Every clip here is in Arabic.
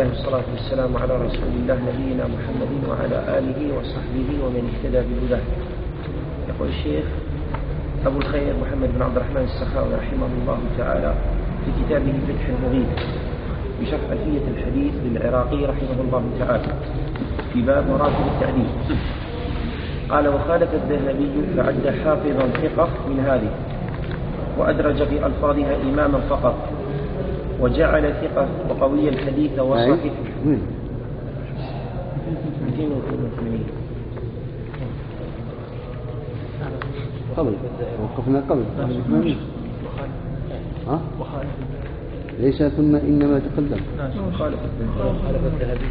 الله والصلاة والسلام على رسول الله نبينا محمد وعلى آله وصحبه ومن اهتدى بهداه. يقول الشيخ أبو الخير محمد بن عبد الرحمن السخاوي رحمه الله تعالى في كتابه فتح المغيث بشرح ألفية الحديث للعراقي رحمه الله تعالى في باب مراتب التعديل قال: وخالف الذهبي فعد حافظا ثقة من هذه وأدرج في ألفاظها إماما فقط وجعل ثقة وقوي الحديث وصحيح 282 قبل وقفنا قبل ليس ثم إنما تقدم خالف الذهبي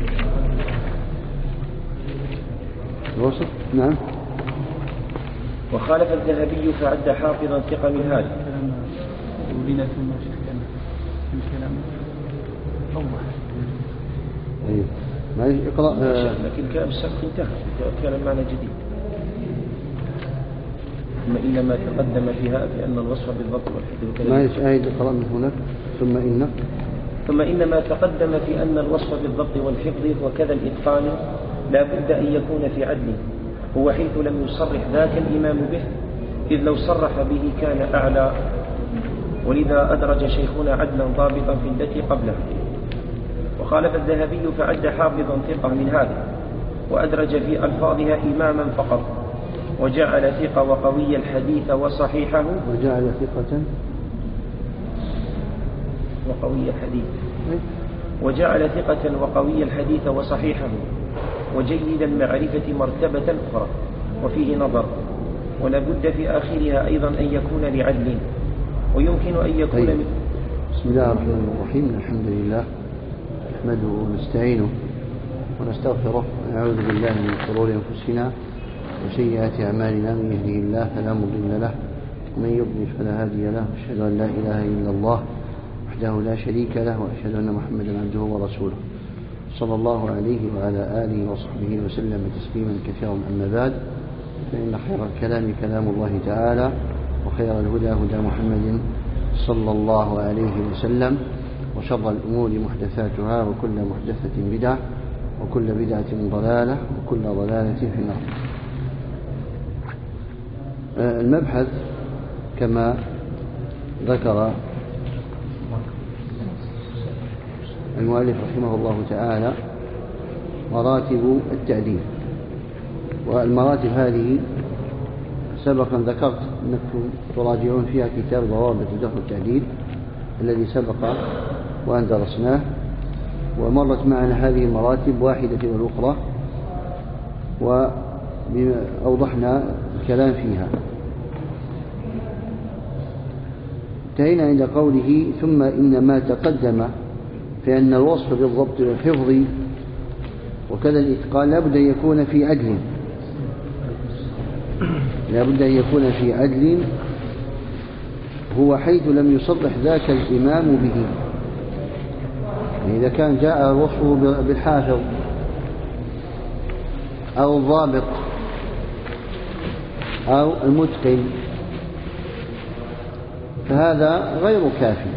الوسط. نعم. وخالف الذهبي فعد حافظا ثقة من هذا ولنا ثم الكلام أوضح. أيوه ما اقرأ. لكن الكلام السابق انتهى، كان المعنى جديد. ثم إنما تقدم فيها بأن الوصف بالضبط والحفظ ما يشاهد اقرأ من هناك. ثم إنما تقدم في أن الوصف بالضبط والحفظ وكذا الإتقان لا بد أن يكون في عدل، هو حيث لم يصرح ذاك الإمام به، إذ لو صرح به كان أعلى، ولذا أدرج شيخنا عدلا ضابطا في التي قبلها. وخالف الذهبي فعد حافظا ثقة من هذا وأدرج في ألفاظها إماما فقط وجعل ثقة وقوي الحديث وصحيحه وجعل ثقة وقوي الحديث وصحيحه وجيد المعرفة مرتبة أخرى، وفيه نظر، ولا بد في آخرها أيضا أن يكون لعدل، ويمكن أن يكون بسم الله الرحمن الرحيم. الحمد لله نحمده ونستعينه ونستغفره ونعوذ بالله من شرور أنفسنا وسيئات أعمالنا، من يهده الله فلا مضل له ومن يضلل فلا هادي له، أشهد أن لا إله إلا الله وحده لا شريك له، وأشهد أن محمدا عبده ورسوله صلى الله عليه وعلى آله وصحبه وسلم تسليما كثيرا. أما بعد، فإن خير الكلام كلام الله تعالى، وخير الهدى هدى محمد صلى الله عليه وسلم، وشر الأمور محدثاتها، وكل محدثة بدعة، وكل بدعة ضلالة، وكل ضلالة في النار. المبحث كما ذكر المؤلف رحمه الله تعالى مراتب التعديل، والمراتب هذه سبقا ذكرت أنكم تراجعون فيها كتاب ضوابط الجرح والتعديل الذي سبق وأن درسناه، ومرت معنا هذه المراتب واحدة والأخرى وأوضحنا الكلام فيها. انتهينا عند قوله: ثم إنما تقدم في أن الوصف بالضبط والحفظ وكذا الإتقان لا بد أن يكون في عدل، هو حيث لم يصرح ذاك الإمام به. يعني إذا كان جاء وصفه بالحافظ أو الضابط أو المتقن فهذا غير كافي،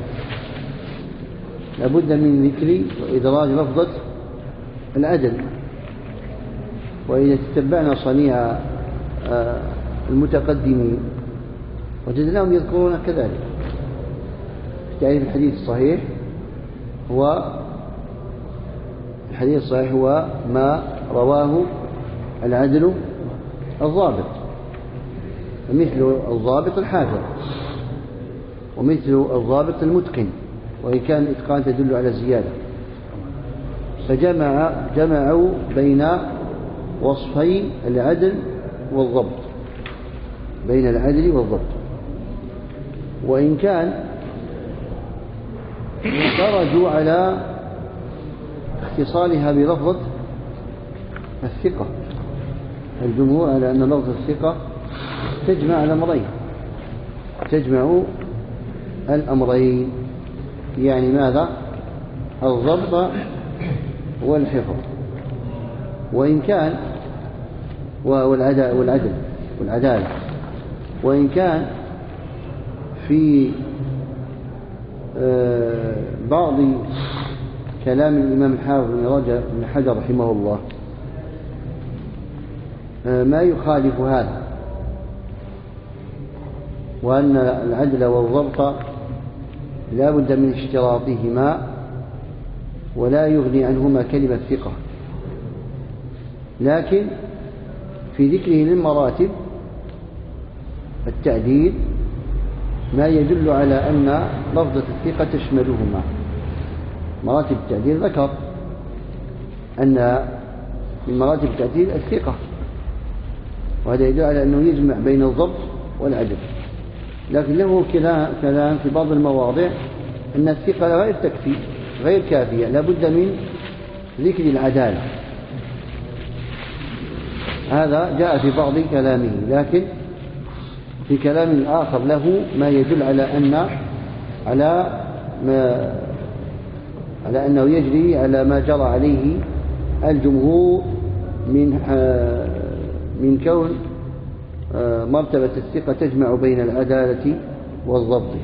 لابد من ذكر وإدراج لفظة العدل. وإذا تتبعنا صنيع المتقدمين وجدناهم يذكرون كذلك. تعريف الحديث الصحيح هو ما رواه العدل الضابط، ومثل الضابط الحافظ، ومثل الضابط المتقن، وإن كان الإتقان تدل على الزيادة. فجمعوا بين وصفي العدل والضبط، وإن كان خرجوا على اختصالها بلفظة الثقة. الجمهور على أن لفظة الثقة تجمع الأمرين، يعني ماذا؟ الضبط والحفظ، وإن كان والعدالة، وإن كان في بعض كلام الإمام الحافظ بن حجر رحمه الله ما يخالف هذا، وأن العدل والضبط لا بد من اشتراطهما ولا يغني عنهما كلمة ثقة، لكن في ذكره للمراتب التعديل ما يدل على أن لفظة الثقة تشملهما. مراتب التعديل ذكر أن من مراتب التعديل الثقة، وهذا يدل على أنه يجمع بين الضبط والعدل، لكن له كلام في بعض المواضع أن الثقة غير تكفي غير كافية، لا بد من ذكر العدالة. هذا جاء في بعض كلامه، لكن في كلام آخر له ما يدل على أنه يجري على ما جرى عليه الجمهور من كون مرتبة الثقة تجمع بين العدالة والضبط.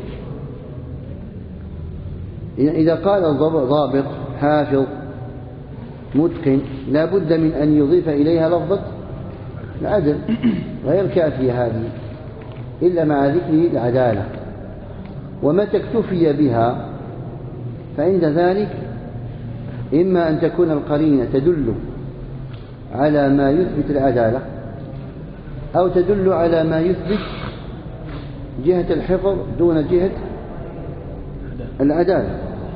إذا قال ضابط حافظ متقن لا بد من أن يضيف إليها لفظة العدل، غير كافية هذه إلا مع ذكر العدالة. ومتى اكتفي بها فعند ذلك إما أن تكون القرينة تدل على ما يثبت العدالة، أو تدل على ما يثبت جهة الحفظ دون جهة العدالة.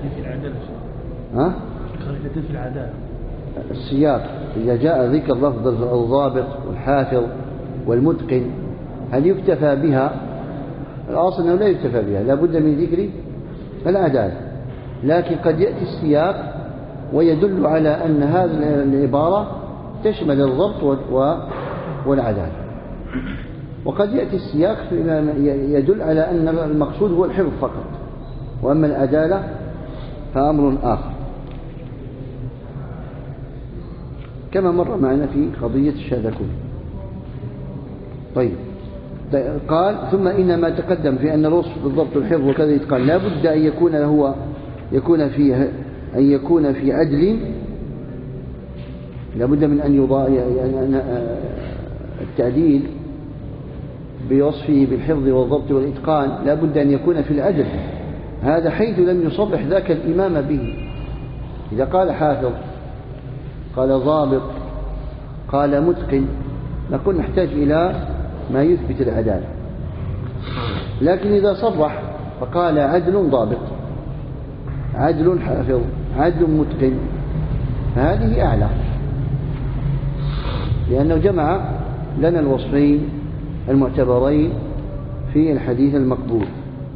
في العدالة السياق إذا جاء ذكر لفظ الضابط والحافظ والمتقن هل يكتفى بها؟ الأصل أنه لا يكتفى بها، لا بد من ذكر العدالة، لكن قد يأتي السياق ويدل على أن هذه العبارة تشمل الضبط والعدالة، وقد يأتي السياق يدل على أن المقصود هو الحفظ فقط، وأما العدالة فأمر آخر، كما مر معنا في قضية الشاذكون. طيب، قال ثم إن ما تقدم في أن الوصف بالضبط والحفظ وكذا يتقال لا بد أن يكون في عدل، لا بد من أن التعديل بوصفه بالحفظ والضبط والإتقان لا بد أن يكون في العدل، هذا حيث لم يصرح ذاك الإمام به. إذا قال حافظ، قال ضابط، قال متقن، نقول نحتاج إلى ما يثبت العدالة، لكن إذا صرح فقال عدل ضابط، عدل حافظ، عدل متقن، فهذه أعلى، لأنه جمع لنا الوصفين المعتبرين في الحديث المقبول.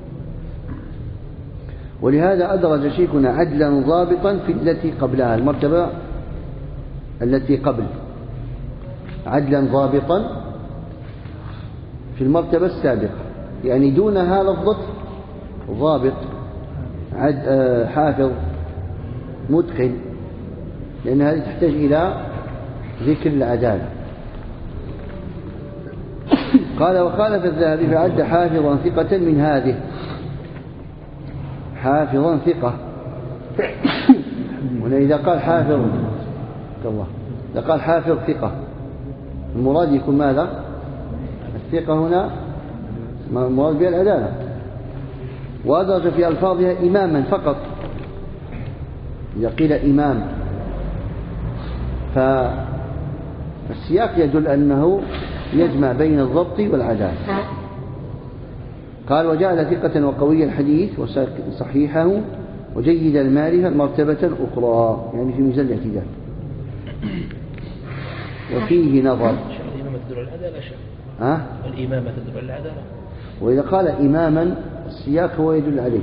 ولهذا أدرج شيخنا عدلا ضابطا في التي قبلها، المرتبة التي قبل، عدلا ضابطا في المرتبة السابقة، يعني دونها لفظة ضابط حافظ متقن، لأن هذه تحتاج إلى ذكر العدالة. قال وخالف الذهبي فعد حافظا ثقة من هذه، حافظا ثقة. وإذا قال حافظ الله، إذا قال حافظ ثقة المراد يكون ماذا؟ الثقة هنا المراد بها العدالة، وأدرج في ألفاظها إماما فقط. إذا قيل إمام فالسياق يدل أنه يجمع بين الضبط والعدالة. قال وجعل ثقة وقوي الحديث وصحيحه وجيد المعرفة مرتبة أخرى، يعني في ميزان الاعتدال. وفيه نظر. الإمامة تدل على العدالة الإمامة تدل على العدالة. وإذا قال إماما السياق هو يدل عليه،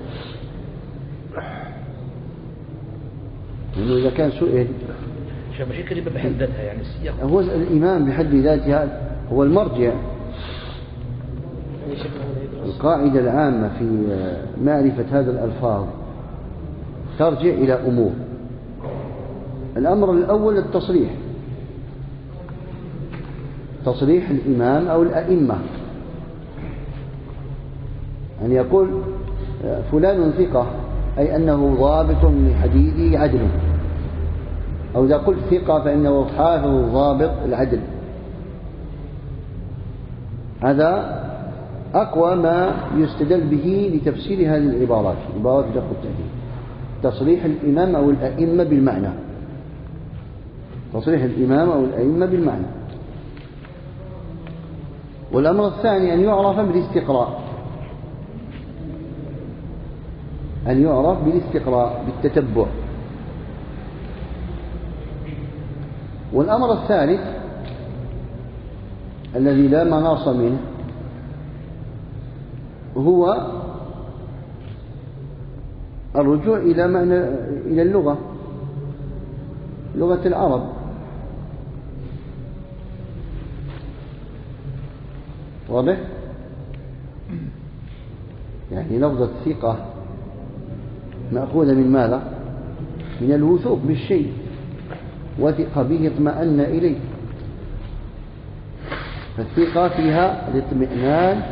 لأنه إذا كان سئل مش كلمة بحد ذاتها، يعني السياق هو الإمام بحد ذاتها هو المرجع. القاعدة العامة في معرفة هذه الألفاظ ترجع إلى أمور. الأمر الأول التصريح، تصريح الإمام أو الأئمة، أن يقول فلان ثقة أي أنه ضابط لحديثه عدل، أو إذا قلت ثقة فإنه حافظ ضابط العدل. هذا أقوى ما يستدل به لتفسير هذه العبارات، عبارات الجرح والتعديل، تصريح الإمام أو الأئمة بالمعنى، تصريح الإمام أو الأئمة بالمعنى. والأمر الثاني أن يعرف بالاستقراء، أن يعرف بالاستقراء بالتتبع. والأمر الثالث الذي لا مناص منه هو الرجوع إلى اللغة، لغة العرب. واضح؟ يعني لفظة ثقة مأخوذة من ماذا؟ من الوثوق بالشيء، وثق به اطمأن إليه. فالثقة فيها الاطمئنان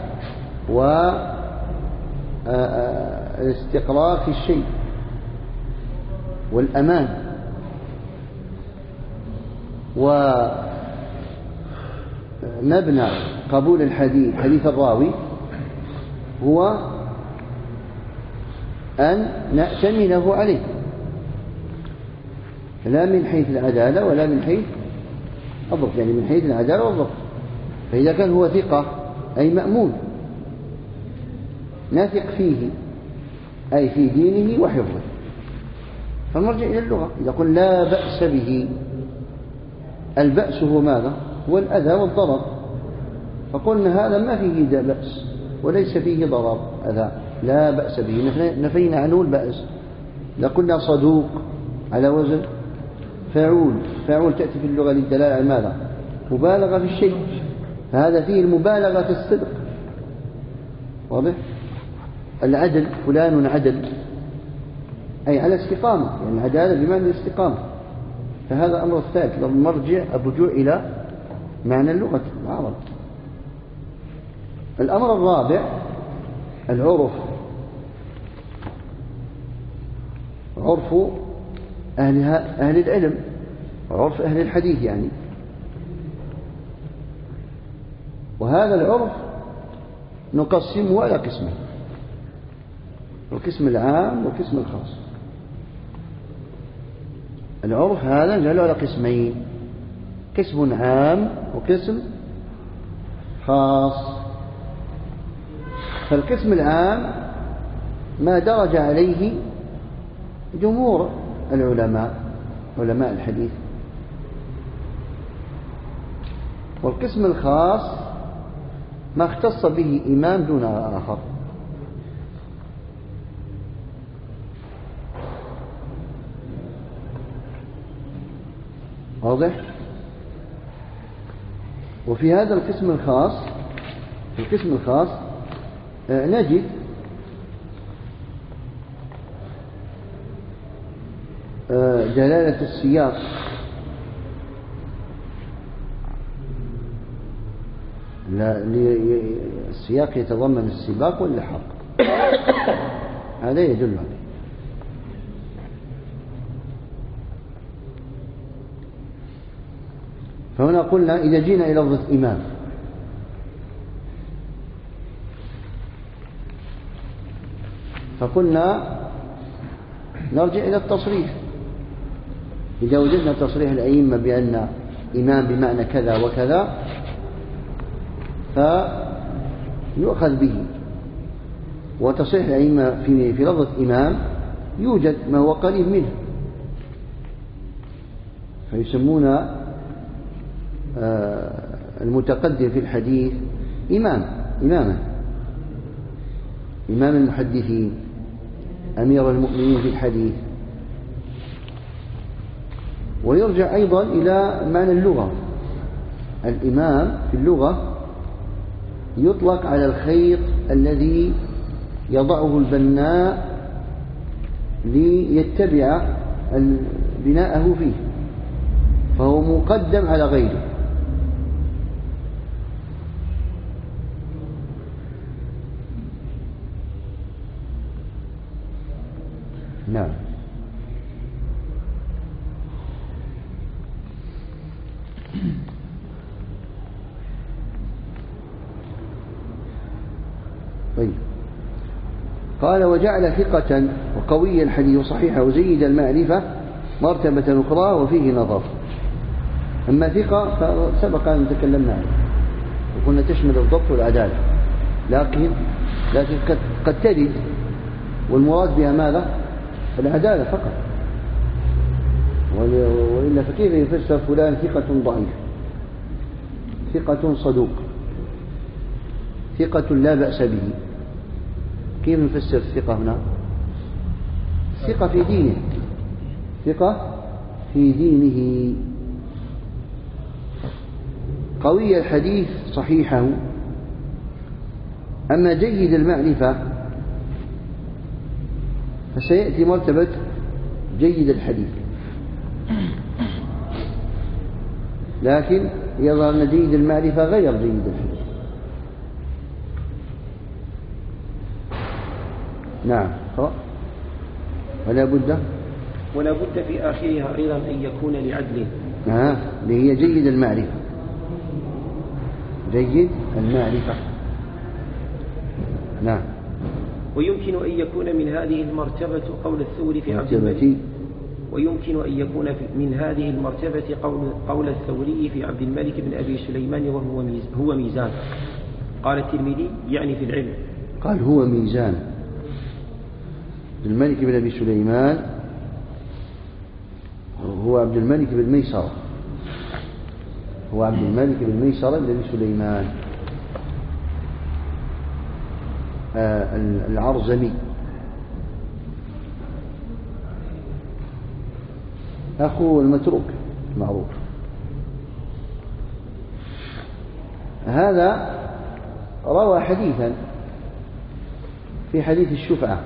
والاستقرار في الشيء والأمان. ومبنى قبول الحديث، حديث الراوي، هو أن نأتمنه عليه، لا من حيث العدالة ولا من حيث الضبط، يعني من حيث العدالة والضبط. فإذا كان هو ثقة أي مأمون، نثق فيه أي في دينه وحفظه، فنرجع إلى اللغة. إذا قلنا لا بأس به، البأس هو ماذا؟ هو الأذى والضرر، فقلنا هذا ما فيه بأس وليس فيه ضرر أذى، لا بأس به، نفينا عنه البأس. إذا قلنا صدوق على وزن فاعول، فاعول تأتي في اللغة للدلالة على ماذا؟ مبالغة في الشيء، فهذا فيه المبالغة في الصدق. واضح؟ العدل، فلان عدل أي على استقامة، يعني العدالة بمعنى الاستقامة. فهذا الأمر الثالث، الرجوع إلى معنى اللغة العرب. الأمر الرابع العرف، عرف أهل العلم، عرف أهل الحديث يعني. وهذا العرف نقسمه على قسمين، القسم العام والقسم الخاص. العرف هذا نجعله على قسمين، قسم عام وقسم خاص. فالقسم العام ما درج عليه جمهور العلماء، علماء الحديث. والقسم الخاص ما اختص به إمام دون آخر. واضح؟ وفي هذا القسم الخاص، في القسم الخاص نجد دلالة السياق، السياق يتضمن السباق واللحاق، هذا يدل عليه. فهنا قلنا إذا جينا إلى لفظة إمام، فقلنا نرجع إلى التصريح. إذا وجدنا تصريح الأئمة بأن إمام بمعنى كذا وكذا فيؤخذ به. وتصريح الأئمة في لفظة إمام يوجد ما هو قريب منه، فيسمون المتقدم في الحديث إماما، إمام المحدثين، أمير المؤمنين في الحديث. ويرجع أيضا إلى معنى اللغة. الإمام في اللغة يطلق على الخيط الذي يضعه البناء ليتبع بناءه فيه، فهو مقدم على غيره. نعم. طيب. قال وجعل ثقة وقوي الحديث وصحيحه وزيد المعرفة مرتبة أخرى وفيه نظر. أما ثقة فسبق أن تكلمنا عنه وقلنا تشمل الضبط والعدالة، لكن قد ترد والمراد بها ماذا؟ العدالة فقط، وإلا فكيف يفسر فلان ثقة ضعيف، ثقة صدوق، ثقة لا بأس به؟ كيف نفسر الثقة هنا؟ ثقة في دينه، ثقة في دينه. قوي الحديث صحيحه. أما جيد المعرفة فسيأتي مرتبة جيد الحديث، لكن يظهر أن جيد المعرفة غير جيد الحديث. نعم. ولا بد في آخرها أيضا أن يكون لعدل. اللي هي جيد المعرفة، جيد المعرفة. نعم. ويمكن أن يكون من هذه المرتبة قول الثوري في عبد الملك، ويمكن أن يكون من هذه المرتبة قول الثوري في عبد الملك بن أبي سليمان وهو ميزان. قال الترمذي يعني في العلم، قال هو ميزان. عبد الملك بن أبي سليمان هو عبد الملك بن ميسرة، هو عبد الملك بن ميسرة بن أبي سليمان العرزمي، أخو المتروك معروف. هذا روى حديثا في حديث الشفعة: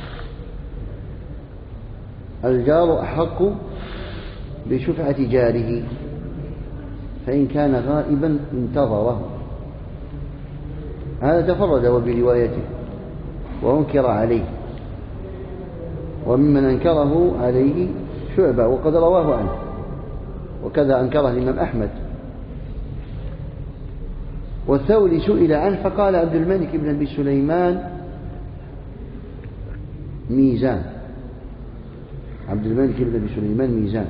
الجار أحق بشفعة جاره فإن كان غائبا انتظره. هذا تفرد بروايته وأنكر عليه، وممن أنكره عليه شعبة وقد رواه عنه، وكذا أنكره الإمام أحمد. والثوري سئل عنه فقال عبد الملك بن أبي سليمان ميزان، عبد الملك بن أبي سليمان ميزان.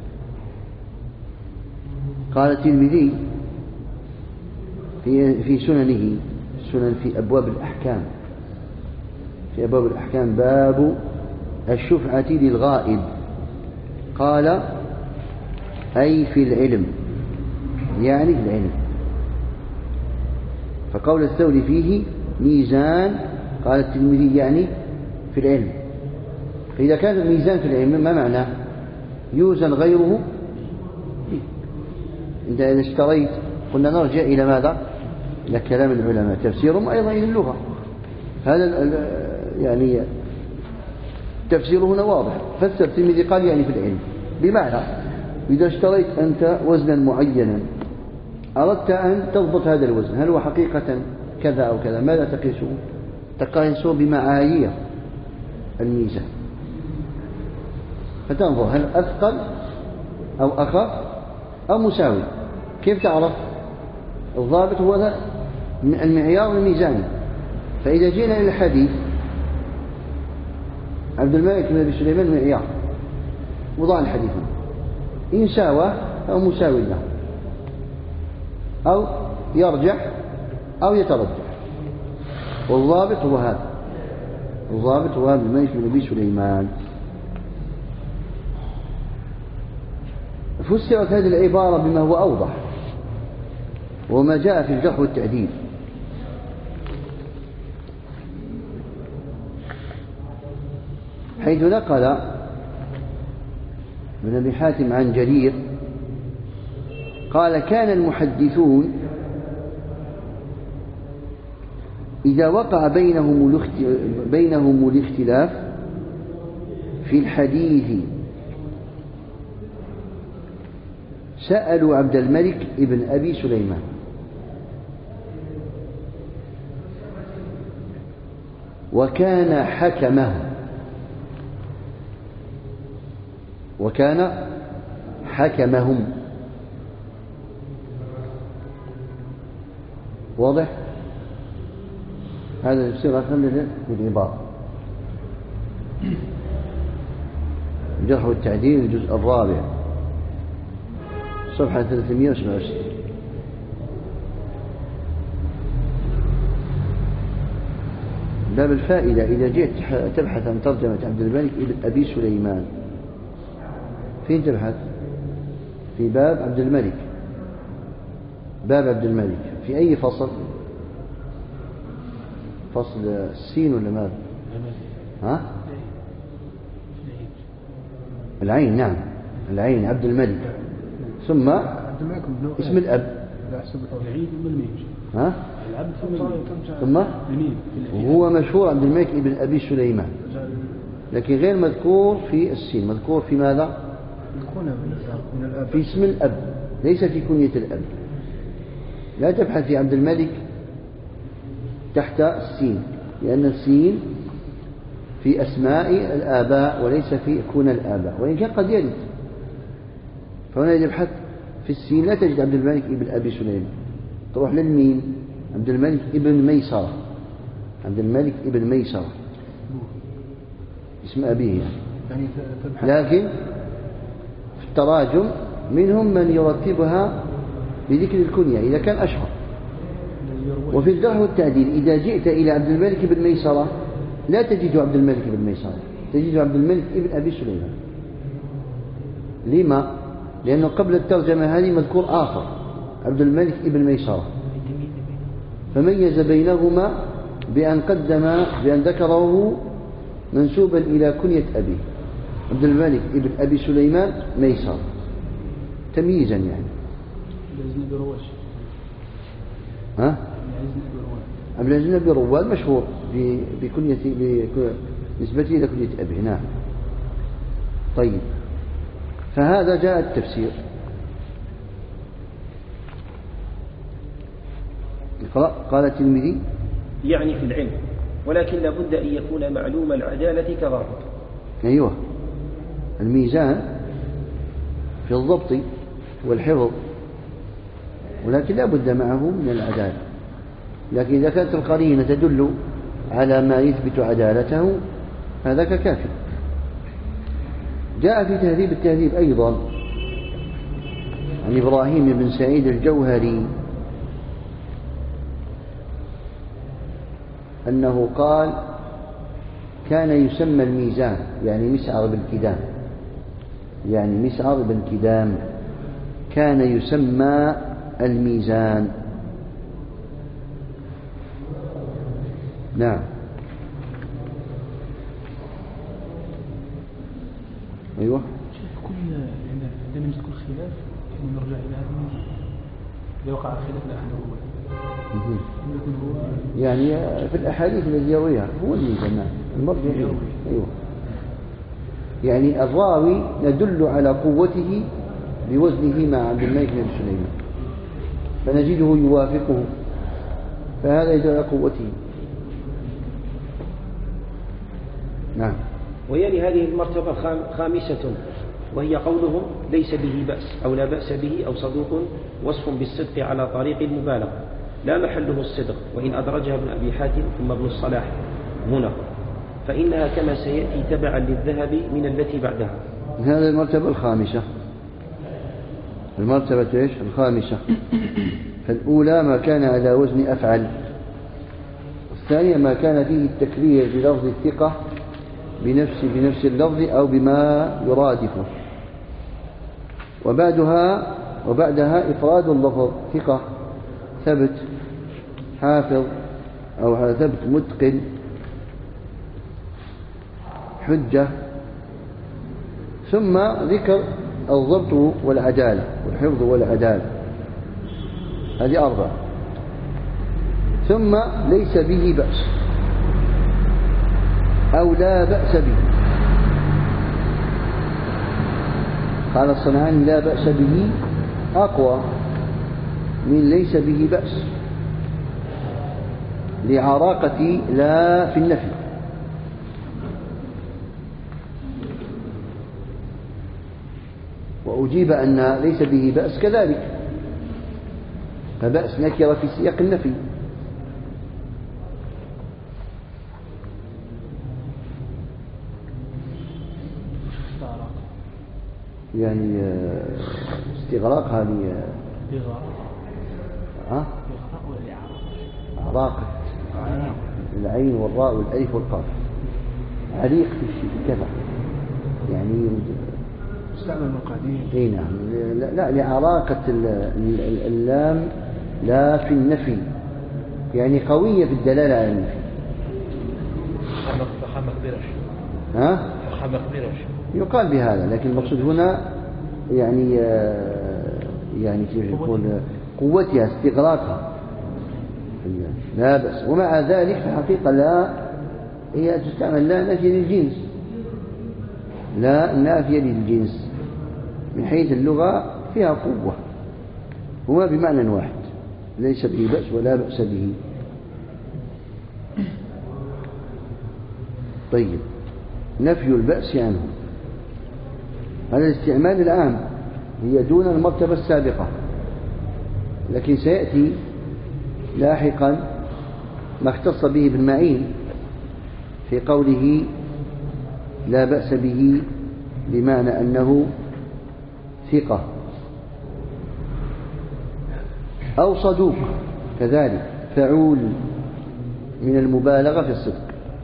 قال الترمذي في سننه، سنن في أبواب الأحكام، في أبواب الأحكام باب الشفعة للغائب، قال أي في العلم، يعني في العلم. فقول الثوري فيه ميزان، قال الترمذي يعني في العلم. فإذا كان الميزان في العلم ما معناه؟ يوزن غيره. أنت إذا اشتريت، قلنا نرجع إلى ماذا؟ إلى كلام العلماء، تفسيرهم أيضا إلى اللغة. هذا يعني تفسيره هنا واضح. فسر الترمذي قال يعني في العلم، بمعنى إذا اشتريت أنت وزنا معينا أردت أن تضبط هذا الوزن، هل هو حقيقة كذا أو كذا، ماذا تقيسه؟ تقيسه بمعايير الميزان، فتنظر هل أثقل أو أخف أو مساوي. كيف تعرف؟ الضابط هو المعيار الميزاني. فإذا جينا إلى الحديث، عبد الملك بن أبي سليمان معيار، وضع الحديث إن ساوى أو مساوي له، أو يرجح أو يترجح. والضابط هو هذا، الضابط هو عبد الملك بن أبي سليمان. فسرت هذه العبارة بما هو أوضح، وما جاء في الجرح والتعديل. حيث نقل ابن أبي حاتم عن جرير قال: كان المحدثون إذا وقع بينهم الاختلاف في الحديث سألوا عبد الملك ابن أبي سليمان، وكان حكمه. وكان حكمهم. واضح؟ هذا تفسير أخذ بالعبارة. الجرح والتعديل الجزء الرابع صفحة 367. باب الفائدة: إذا جئت تبحث عن ترجمة عبد الملك ابن أبي سليمان، فين تبحث؟ في باب عبد الملك، باب عبد الملك في أي فصل؟ فصل السين ولا ماذا؟ ها؟ العين. نعم العين عبد الملك. ثم اسم الأب. ها؟ ثم وهو مشهور عبد الملك ابن أبي سليمان، لكن غير مذكور في السين، مذكور في ماذا؟ في اسم الأب ليس في كنية الأب. لا تبحث في عبد الملك تحت السين، لأن السين في أسماء الآباء وليس في كنى الآباء، وإن كان قد يرد. فهنا يبحث في السين لا تجد عبد الملك ابن أبي سليمان، تروح للمين؟ عبد الملك ابن ميسرة. عبد الملك ابن ميسرة اسم أبيه يعني. لكن في التراجم منهم من يرتبها بذكر الكنية إذا كان أشهر. وفي الجرح والتعديل إذا جئت إلى عبد الملك بن ميسرة لا تجد عبد الملك بن ميسرة، تجد عبد الملك ابن أبي سليمان. لما؟ لأنه قبل الترجمة هذه مذكور آخر عبد الملك ابن ميسرة، فميز بينهما بأن ذكره منسوبا إلى كنية أبيه عبد الملك ابن أبي سليمان ميسر، تمييزا يعني. ها؟ عبد العزيز بن أبي رواد مشهور بنسبته إلى كنية أبيه. نعم. طيب، فهذا جاء التفسير. قال الترمذي يعني في العلم، ولكن لابد أن يكون معلوم العدالة كضابط. أيوة، الميزان في الضبط والحفظ، ولكن لا بد معه من العدالة. لكن إذا كانت القرينة تدل على ما يثبت عدالته هذاك كافي. جاء في تهذيب التهذيب أيضا عن إبراهيم بن سعيد الجوهري أنه قال: كان يسمى الميزان يعني مسعر بن كدام، يعني مسعر بن كدام كان يسمى الميزان. نعم. أيوة. عندما يذكر خلاف نرجع إلى هذا، إذا وقع خلاف لا أحد هو يعني في الأحاديث التي يرويها هو الميزان. نعم، المرجع. أيوة، يعني الراوي ندل على قوته بوزنه مع عبد الملك بن سليمان، فنجده يوافقه، فهذا يدل على قوته. نعم. ويلي هذه المرتبة خامسة، وهي قولهم ليس به بأس أو لا بأس به أو صدوق، وصف بالصدق على طريق المبالغة، لا محله الصدق، وإن أدرجها ابن أبي حاتم ثم ابن الصلاح هنا، فإنها كما سيأتي تبعا للذهب من التي بعدها. هذه المرتبة الخامسة. المرتبة إيش؟ الخامسة. فالأولى ما كان على وزن أفعل، الثانية ما كان فيه التكرير بلفظ الثقة بنفس اللفظ أو بما يرادفه، وبعدها إفراد اللفظ ثقة، ثبت، حافظ أو ثبت متقن، حجة، ثم ذكر الضبط والعدالة والحفظ والعدالة، هذه أربعة. ثم ليس به بأس أو لا بأس به. قال الصنعاني: لا بأس به أقوى من ليس به بأس، لعراقة لا في النفي. وأجيب أن ليس به بأس كذلك، فبأس نكرة في سياق النفي. يعني استغراق هذه أعراق العين والراء والألف والقاف، عريق في الكفة يعني استعمل المقادير. اي نعم. لا لعراقة اللام لا في النفي، يعني قوية في الدلالة على النفي. فخامة كبيرة ها؟ فخامة كبيرة يقال بهذا، لكن المقصود هنا يعني كيف يقول قوتها استغراقها لا بأس. ومع ذلك في الحقيقة لا هي تستعمل لا نافية للجنس، لا نافية للجنس من حيث اللغة فيها قوة، هما بمعنى واحد، ليس به بأس ولا بأس به. طيب، نفي البأس عنه هذا الاستعمال العام، هي دون المرتبة السابقة، لكن سيأتي لاحقا ما اختص به ابن معين في قوله لا بأس به، بمعنى أنه ثقة أو صدوق كذلك، فعول من المبالغة في الصدق،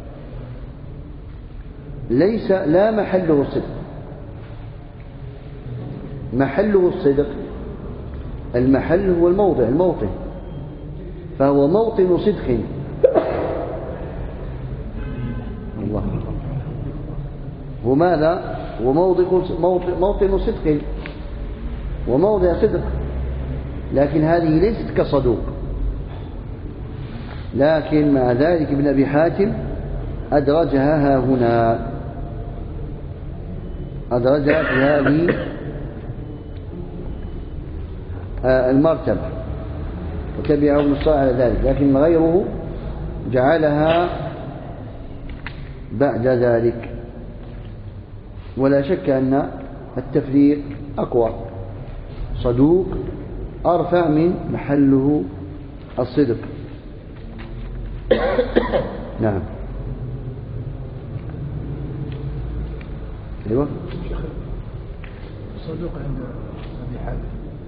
ليس لا محله الصدق، محله الصدق، المحل هو الموضع، الموطن، فهو موطن صدق. الله هو ماذا؟ هو موطن صدق وموضع صدق، لكن هذه ليست كصدوق. لكن مع ذلك ابن أبي حاتم أدرجها هنا، أدرجها في هذه المرتبة، وتبعه ابن الصلاح على ذلك، لكن غيره جعلها بعد ذلك. ولا شك أن التفريق أقوى، صدوق أرفع من محله الصدق. نعم. أيوة. صدوق عند أبي حاتم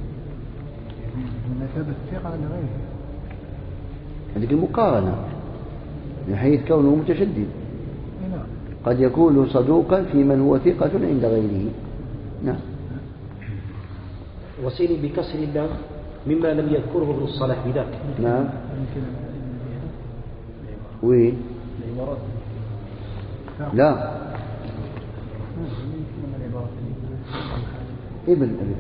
بمثابة الثقة عند غيره. هذه المقارنة من حيث كونه متشدد، قد يكون صدوقا في من هو ثقة عند غيره. نعم. وسيل بكسر اللام مما لم يذكره ابن الصلاح بذاك. نعم. وين؟ لا، ابن أبي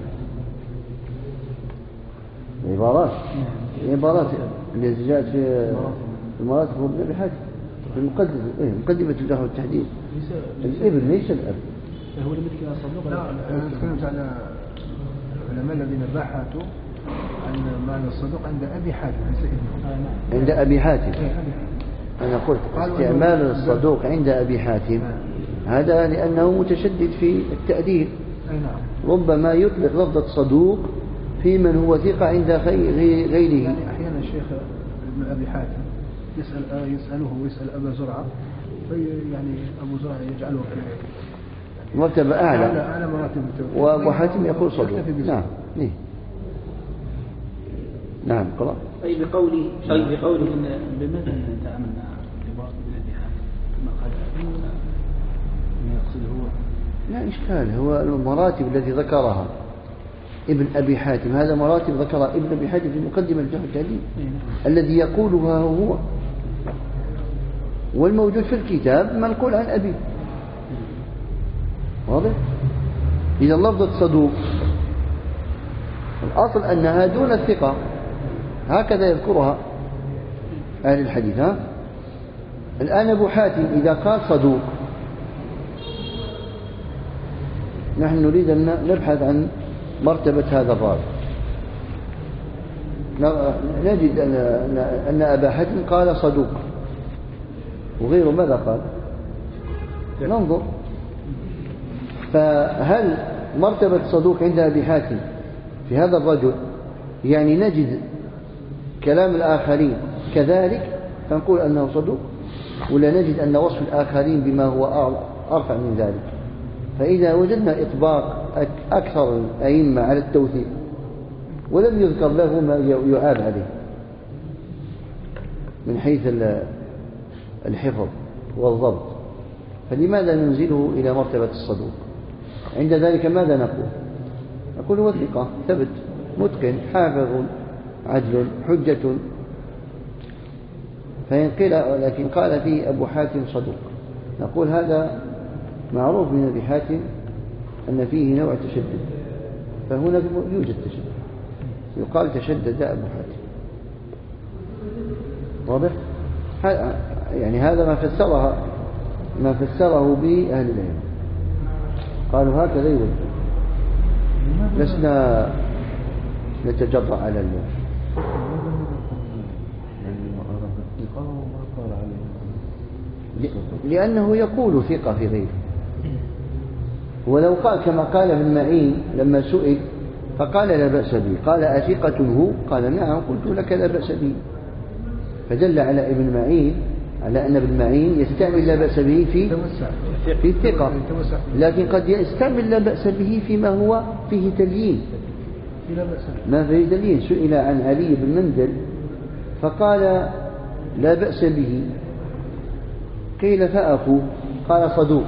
العبارات، العبارات التي جاءت في المراتب ابن أبي حاتم في مقدمة الجرح والتحديد. الابن ليس الأب. هو اللي مثل صدوق. لا، أنا تكلمت على العلماء الذين بحثوا عن معنى الصدوق عند أبي حاتم ليس ابنه. عند أبي حاتم. أنا قلت استعمال الصدوق عند أبي حاتم هذا لأنه متشدد في التأديب. ربما يطلق لفظة صدوق في من هو ثقة عند غيره. يعني أحيانا الشيخ ابن أبي حاتم يسأله ويسأل أبا زرعة، يعني أبو زرعة يجعله في مرتبة أعلى مراتب، وأبو حاتم يقول صدوق. نعم. نعم. قرأ. أي بقوله بماذا تعاملنا عبارة ابن أبي حاتم كما قال ما يقصد هو؟ لا إشكال، هو المراتب التي ذكرها ابن أبي حاتم، هذا مراتب ذكرها ابن أبي حاتم في مقدمة الجرح والتعديل الذي يقولها هو، والموجود في الكتاب منقول عن أبي. واضح؟ إذا لفظة صدوق الأصل أنها دون الثقة، هكذا يذكرها أهل الحديث. الآن أبو حاتم إذا قال صدوق، نحن نريد أن نبحث عن مرتبة هذا الراوي، نجد أن أبا حاتم قال صدوق، وغيره ماذا قال؟ ننظر، فهل مرتبة صدوق عند أبي حاتم في هذا الرجل يعني نجد كلام الآخرين كذلك فنقول أنه صدوق، ولا نجد أن وصف الآخرين بما هو أرفع من ذلك؟ فإذا وجدنا إطباق أكثر الأئمة على التوثيق ولم يذكر له ما يعاب عليه من حيث الحفظ والضبط، فلماذا ننزله إلى مرتبة الصدوق؟ عند ذلك ماذا نقول؟ نقول هو ثقة ثبت متقن حافظ عدل حجة، فينقل. لكن قال فيه أبو حاتم صدوق، نقول هذا معروف من أبي حاتم أن فيه نوع تشدد، فهنا يوجد تشدد، يقال تشدد أبو حاتم. واضح؟ يعني هذا ما فسره به أهل العلم، قالوا هكذا يوجد. لسنا نتجرأ على لأنه يقول ثقة في غيره. ولو قال كما قال ابن معين لما سئل فقال لا بأس به، قال أثقة هو؟ قال نعم، قلت لك لا بأس به. فدل على ابن معين على أن ابن معين يستعمل لا بأس به في الثقة، لكن قد يستعمل لا بأس به فيما هو فيه تليين. ما فيه تليين. سئل عن علي بن مندل فقال لا بأس به، قيل فأخو، قال صدوق،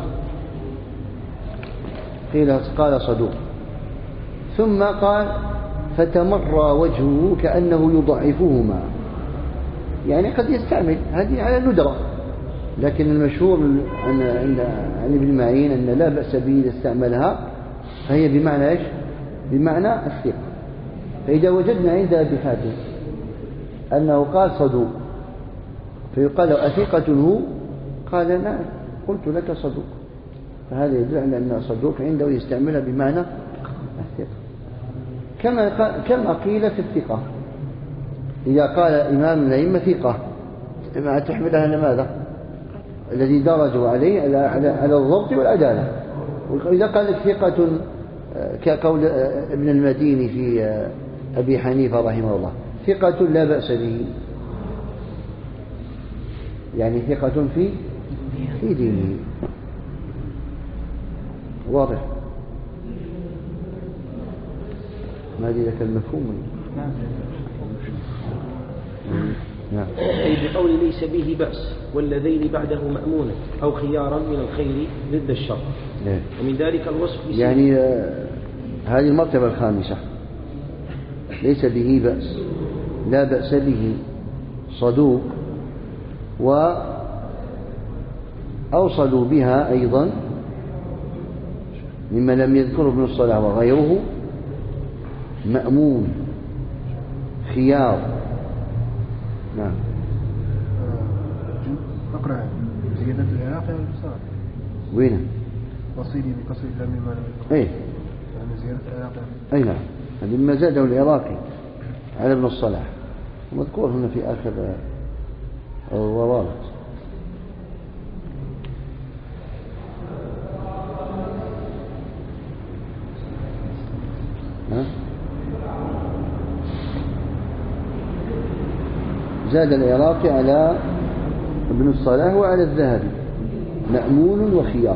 قال صدوق، ثم قال فتمرى وجهه كأنه يضعفهما. يعني قد يستعمل هذه على ندرة، لكن المشهور عن ابن معين أن لا بأس به إذا استعملها فهي بمعنى إيش؟ بمعنى الثقة. فإذا وجدنا عند أبي حاتم أنه قال صدوق فيقال أثقة هو؟ قال نعم، قلت لك صدوق، فهذا يدل على أن صدوق عنده يستعملها بمعنى الثقة، كما قيل في الثقة. إذا قال إمام الأئمة ثقة ما تحملها على ماذا؟ الذي درجوا عليه على الضبط والعدالة. وإذا قال ثقة كقول ابن المديني في أبي حنيفة رحمه الله ثقة لا بأس به، يعني ثقة في دينه. واضح؟ ما أدري لك المفهوم. نعم. أي بقول ليس به بأس والذين بعده مأمونا أو خيارا من الخير ضد الشر. ومن ذلك الوصف يعني هذه المرتبة الخامسة ليس به بأس، لا بأس به، صدوق، وأوصلوا بها أيضا مما لم يذكره ابن الصلاح وغيره مأمون خيار. نعم. أقرأ زيادة العراق يا المصار وين؟ وصيلي بقصر اللام ما لم يذكر. أي يعني زيادة العراق. أي نعم، هذا مما زاده العراقي على ابن الصلاح، مذكور هنا في آخر الروابط. زاد العراقي على ابن الصلاح وعلى الذهبي مأمون وخيار.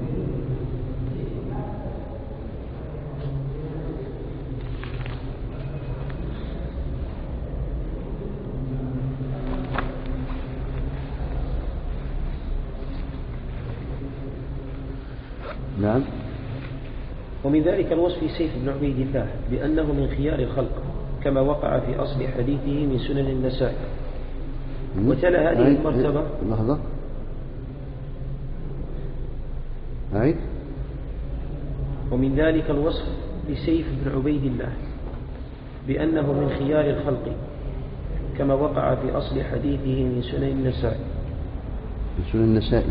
نعم. ومن ذلك الوصف سيف بن عبيد الله بأنه من خيار الخلق كما وقع في أصل حديثه من سنن النسائي. وتلا هذه المرتبة. لحظة. هاي. ومن ذلك الوصف لسيف بن عبيد الله بأنه من خيار الخلق كما وقع في أصل حديثه من سنن النسائي. من سنن النسائي.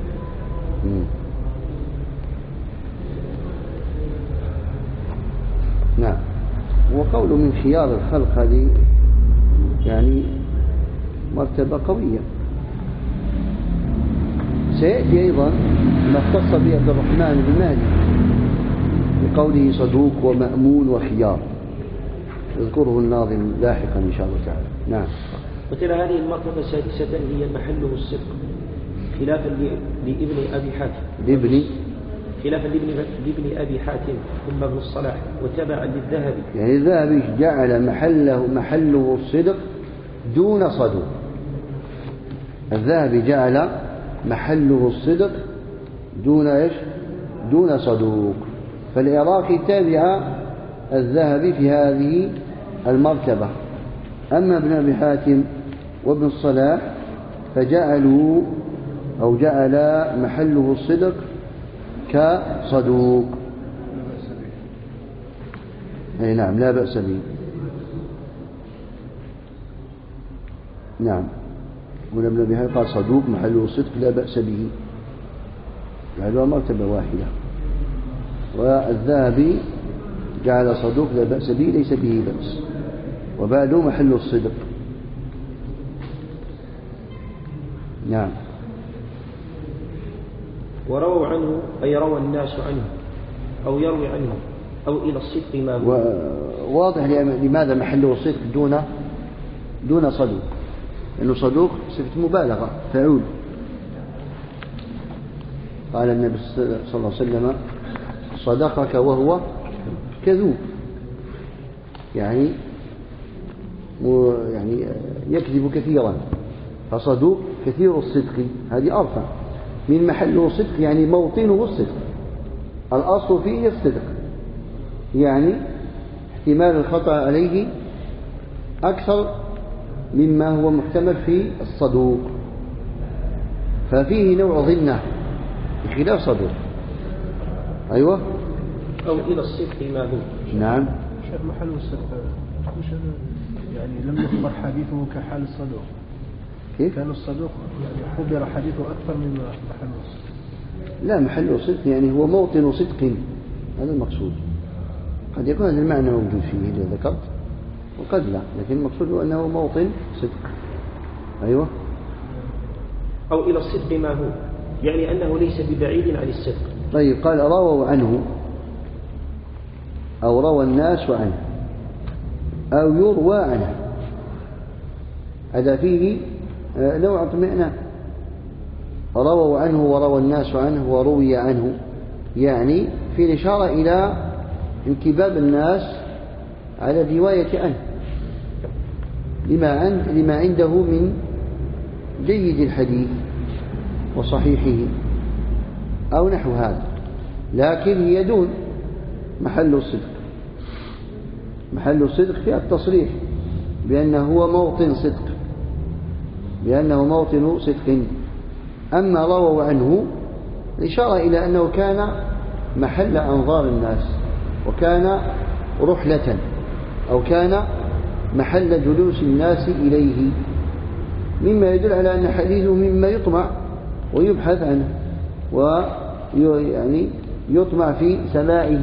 نعم. وقول من خيار الخلق هذه يعني مرتبة قوية. سيأتي أيضا ما اختص به عبد الرحمن بن مهدي بقوله صدوق ومأمون وخيار، يذكره الناظم لاحقا إن شاء الله تعالى. نعم. مثل هذه المرتبة سادسة هي محله الصدق خلافا لابن أبي حاتم خلافا لابن أبي حاتم ثم ابن الصلاح وتبعا للذهبي. يعني الذهبي جعل محله الصدق دون صدوق. الذهبي جعل محله الصدق دون إيش؟ دون صدوق. فالعراقي تابع الذهبي في هذه المرتبة. أما ابن أبي حاتم وابن الصلاح فجعلوا أو جعل محله الصدق كصدوق. أي نعم لا بأس به. نعم. وابن أبي حاتم قال صدوق محله الصدق لا بأس به، جعلوا مرتبة واحدة. والذهبي جعل صدوق لا بأس به ليس به بأس، وبعده محل الصدق. نعم. ورووا عنه أي روى الناس عنه أو يروي عنه أو إلى الصدق ما هو. واضح لماذا محله الصدق دون صدوق، لأنه صدوق صفة مبالغة فعول. قال النبي صلى الله عليه وسلم صدقك وهو كذوب، يعني يكذب كثيرا، فصدوق كثير الصدق هذه أرفع من محله الصدق، يعني موطنه الصدق، الأصل فيه الصدق، يعني احتمال الخطأ عليه أكثر مما هو محتمل في الصدوق، ففيه نوع ظنة بخلاف صدوق. أيوة. أو إلى الصدق ما هو. نعم. شيخ محل الصدق يعني لم يخبر حديثه كحال الصدوق. كيف؟ كان الصدوق يعني خبر حديثه أكثر من محل الصدق. لا، محل صدق يعني هو موطن صدق، هذا المقصود. قد يكون هذا المعنى موجود فيه إذا ذكرت، وقد لا، لكن المقصود هو أنه موطن صدق. أيوة. أو إلى الصدق ما هو، يعني أنه ليس ببعيد عن الصدق. طيب، قال رووا عنه أو روى الناس عنه أو يروى عنه، هذا فيه نوع اطمئنان. رووا عنه وروى الناس عنه وروي عنه، يعني في الإشارة إلى انكباب الناس على الرواية عنه لما عنده من جيد الحديث وصحيحه أو نحو هذا، لكن هي دون محل الصدق. محل الصدق في التصريح بأنه هو موطن صدق، بأنه موطن صدق. أما رووا عنه الإشارة إلى أنه كان محل أنظار الناس، وكان رحلة، أو كان محل جلوس الناس إليه، مما يدل على أن حديثه مما يطمع ويبحث عنه، ويعني يطمع في سماعه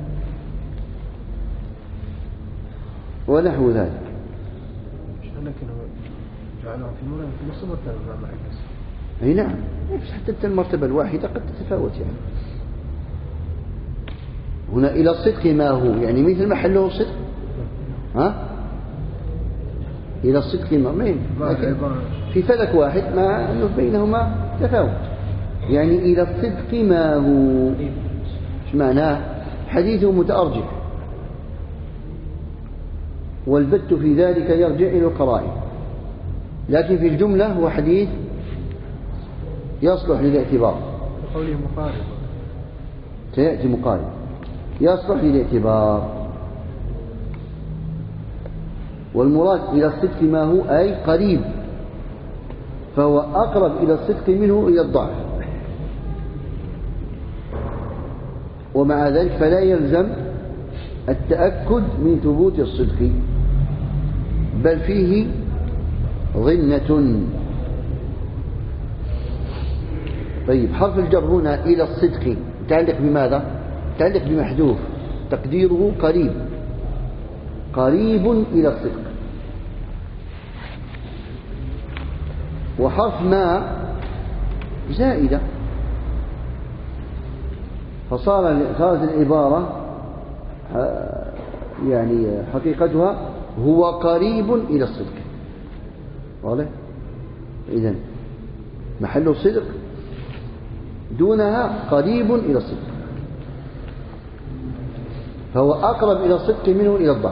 ونحو ذلك. لكن جعلهم في نص مرتبة مع الناس. أي نعم، حتى المرتبة الواحدة قد تتفاوت يعني. هنا إلى الصدق ما هو، يعني مثل محله الصدق، إلى الصدق ما لكن في فلك واحد مع أنه بينهما تفاوت. يعني إلى الصدق ما هو، ايش معناه؟ حديثه متأرجح، والبت في ذلك يرجع إلى القرائن، لكن في الجملة هو حديث يصلح للاعتبار. قوله مقارب سيأتي مقارب، يصلح للاعتبار. والمراد إلى الصدق ما هو أي قريب، فهو أقرب إلى الصدق منه إلى الضعف، ومع ذلك فلا يلزم التأكد من ثبوت الصدق، بل فيه ظنة. طيب، حرف الجر هنا إلى الصدق متعلق بماذا؟ متعلق بمحذوف تقديره قريب، قريب إلى الصدق. وحرف ما زائدة، فصارت العبارة يعني حقيقتها هو قريب إلى الصدق. واضح؟ إذن محل الصدق دونها قريب إلى الصدق، فهو أقرب إلى الصدق منه إلى الضعف.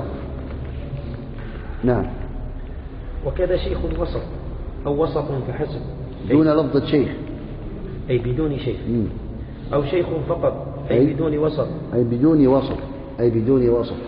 نعم. وكذا شيخ وسط أو وسط فحسب دون لفظة شيخ، أي بدون شيخ، أو شيخ فقط أي بدون وسط، أي بدون وسط.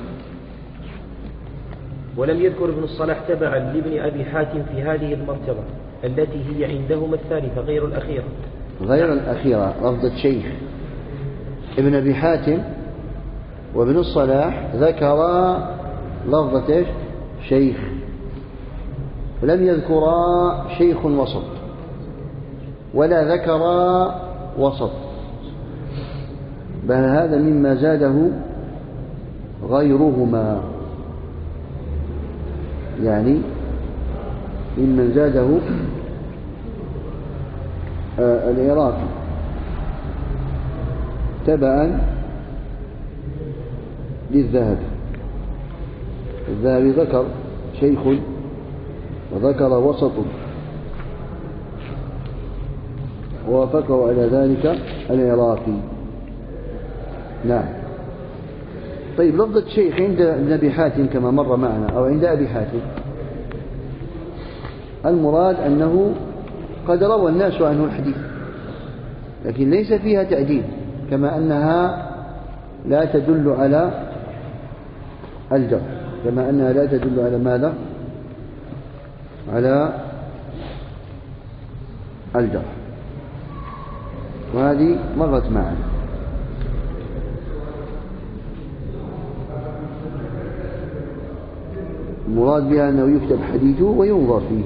ولم يذكر ابن الصلاح تبعا لابن أبي حاتم في هذه المرتبة التي هي عندهما الثالثة غير الأخيرة. لفظة شيخ. ابن أبي حاتم وابن الصلاح ذكرا لفظة شيخ، لم يذكرا شيخ وسط ولا ذكرا وسط، بل هذا مما زاده غيرهما، يعني ممن زاده العراقي تبعا للذهبي. الذهبي ذكر شيخ وذكر وسط، ووافقه على ذلك العراقي. نعم. طيب، لفظة شيخ عند ابن أبي حاتم كما مر معنا أو عند أبي حاتم المراد أنه قد روى الناس عنه الحديث، لكن ليس فيها تعديل، كما أنها لا تدل على الجرح، كما أنها لا تدل على ماذا؟ على الجرح، وهذه مرت معنا. المراد بها أنه يكتب حديثه وينظر فيه.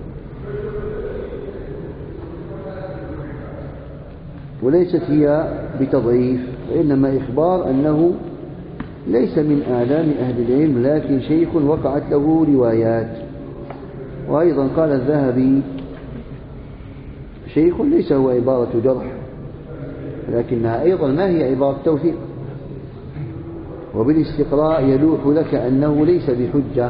وليست هي بتضعيف، وإنما إخبار أنه ليس من آلام أهل العلم، لكن شيخ وقعت له روايات. وأيضا قال الذهبي شيخ ليس هو عبارة جرح، لكنها أيضا ما هي عبارة توثيق، وبالاستقراء يلوح لك أنه ليس بحجة،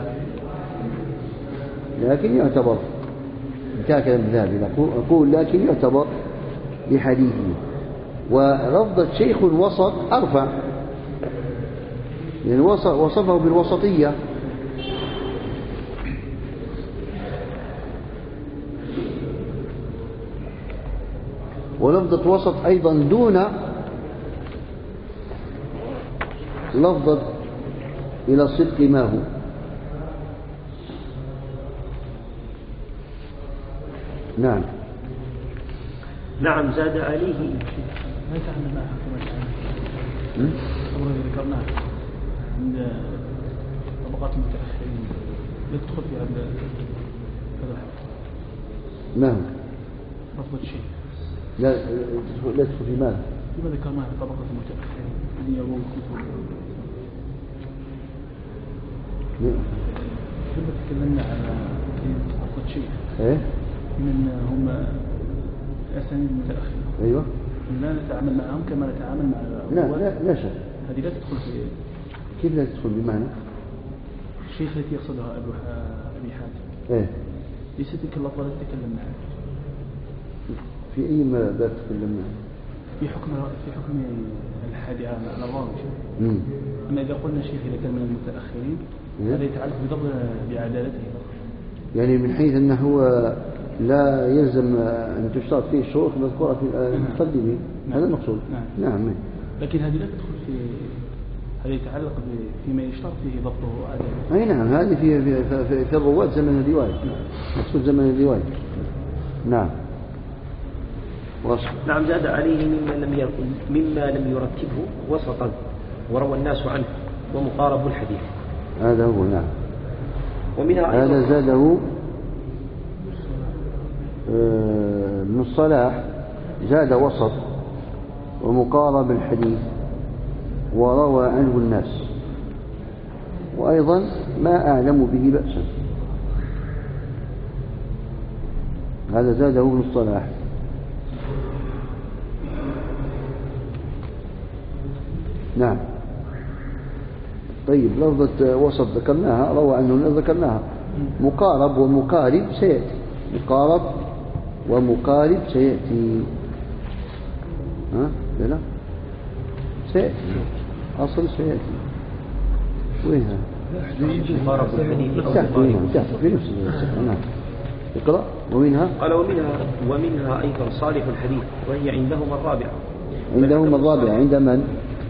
لكن يعتبر كاكل الذهبي. أقول لكن يعتبر بحديثه. ولفظة شيخ وسط أرفع، يعني وصفه بالوسطية. ولفظة وسط أيضا دون لفظة إلى الصدق ما هو. نعم. نعم. زاد عليه ما يتعامل معها كما تعامل الأمر الذي ذكرناه عند طبقات المتأخرين يدخل في هذا الحق. نعم. لفظة شيء لا تدخل في ماذا؟ فيما ذكرناه في طبقة المتأخرين الذين يروون كتب. كما تكلمنا على لفظة شيء من هم أسانيد المتأخرين. أيوة. لا نتعامل معهم كما نتعامل مع لا شك. هذه لا تدخل في. كيف لا تدخل؟ بمعنى الشيخ التي يقصدها أبي حاتم ليست تلك اللفظة التي تكلمنا عنها. في أي باب تكلمنا؟ في حكم الحادي على الراوي. أما إذا قلنا شيخ إذا كان من المتأخرين هذا يتعلق بضبط بعدالته، يعني من حيث أنه لا يلزم أن تشترط فيه الشروط المذكورة في المقدمة. هذا المقصود. نعم. لكن هذه لا تدخل في هذا يتعلق فيما يشترط فيه ضبطه عدالته. أي نعم. هذه في الرواة زمن الرواية، مقصود زمن الرواية. نعم. نعم. زاد عليه مما لم يرتبه وسطا وروى الناس عنه ومقارب الحديث. هذا هو. نعم. ومنها هذا زاده ابن الصلاح، زاد وسط ومقارب الحديث وروى عنه الناس، وأيضا ما أعلم به بأسا. هذا زاده ابن الصلاح. نعم. طيب لفظة وسط ذكرناها، روى عنه ذكرناها. مقارب ومقارب سيأتي، مقارب ومقارب سيأتي. ها لا سيأتي، أصل سيأتي. وينها؟ مقارب الحديث تحت في نفس نعم. اقرأ. ومنها قال ومنها أيضا صالح الحديث وهي عندهم الرابعة. عندهم الرابعة عند من؟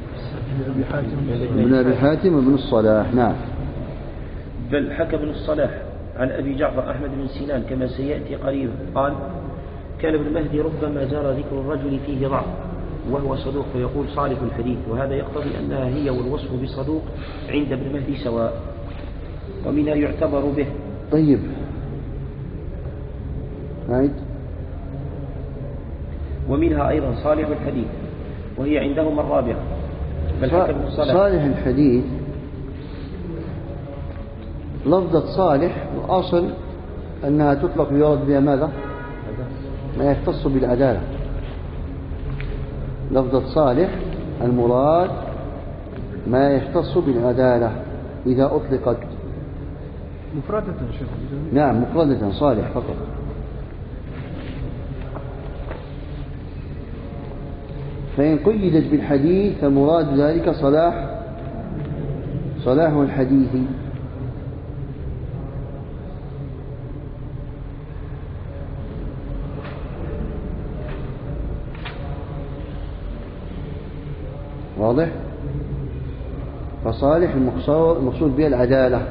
ابن أبي حاتم وابن الصلاح. نعم. بل حكى ابن الصلاح عن أبي جعفر أحمد بن سنان كما سيأتي قريبا قال كان ابن مهدي ربما جرى ذكر الرجل فيه ضعف وهو صدوق فيقول صالح الحديث، وهذا يقتضي أنها هي والوصف بصدوق عند ابن مهدي سواء، ومنها يعتبر به. طيب عيد. ومنها أيضا صالح الحديث وهي عندهم الرابعة. بل حكى ابن الصلاح صالح الحديث لفظة صالح الأصل أنها تطلق يراد بها ماذا؟ ما يختص بالعدالة. لفظة صالح المراد ما يختص بالعدالة إذا أطلقت مفردة. نعم مفردة صالح فقط. فإن قيدت بالحديث فمراد ذلك صلاح الحديث. واضح؟ فصالح المقصود بها العدالة.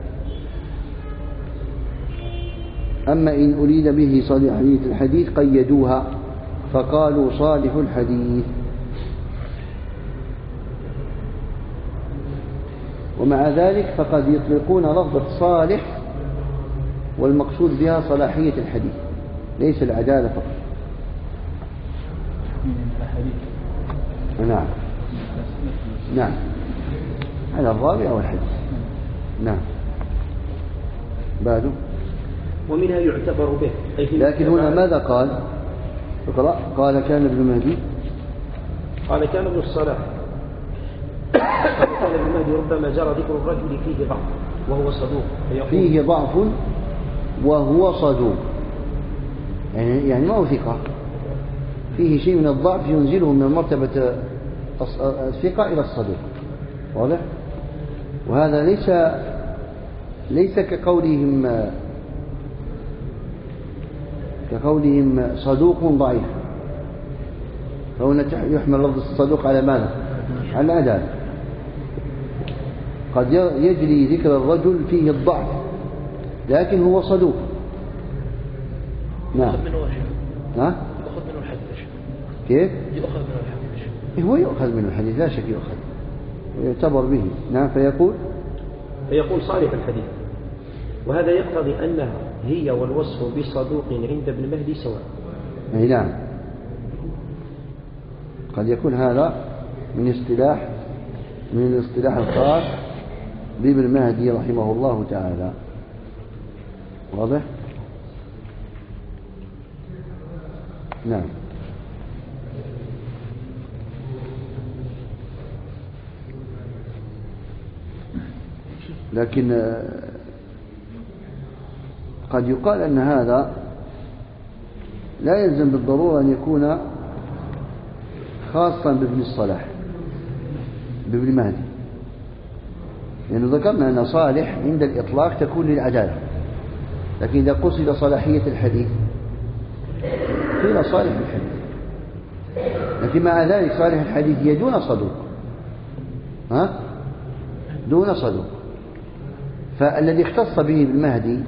أما إن أريد به صالحية الحديث قيدوها فقالوا صالح الحديث. ومع ذلك فقد يطلقون لفظة صالح والمقصود بها صلاحية الحديث ليس العدالة فقط. نعم نعم على الرابع والحديث. نعم بعده. ومنها يعتبر به. لكن هنا ماذا قال؟ اقرأ. قال كان ابن مهدي قال كان ابن الصلاح كان ابن مهدي ربما جرى ذكر الرجل فيه ضعف وهو صدوق فيه ضعف وهو صدوق يعني ما هو ثقة، فيه شيء من الضعف ينزله من مرتبة الثقة إلى الصدوق. واضح؟ وهذا ليس كقولهم صدوق ضعيف، فهنا يحمل لفظ الصدوق على ماذا؟ على العدالة. قد يجري ذكر الرجل فيه الضعف لكن هو صدوق. نعم. يؤخذ منه الحديث. كيف؟ يؤخذ منه الحديث. هو يؤخذ منه الحديث لا شك يؤخذ ويعتبر به. نعم. فيقول صالح الحديث، وهذا يقتضي أنها هي والوصف بصدوق عند ابن مهدي سواء. أي نعم. قد يكون هذا من الاصطلاح الخاص بابن مهدي رحمه الله تعالى. واضح؟ نعم. لكن قد يقال أن هذا لا يلزم بالضرورة أن يكون خاصا بابن الصلاح بابن مهدي، لأنه ذكرنا أن صالح عند الإطلاق تكون للعدالة، لكن إذا قصد صلاحية الحديث قيل صالح الحديث، لكن مع ذلك صالح الحديث هي دون صدوق. دون صدوق. فالذي اختص به ابن مهدي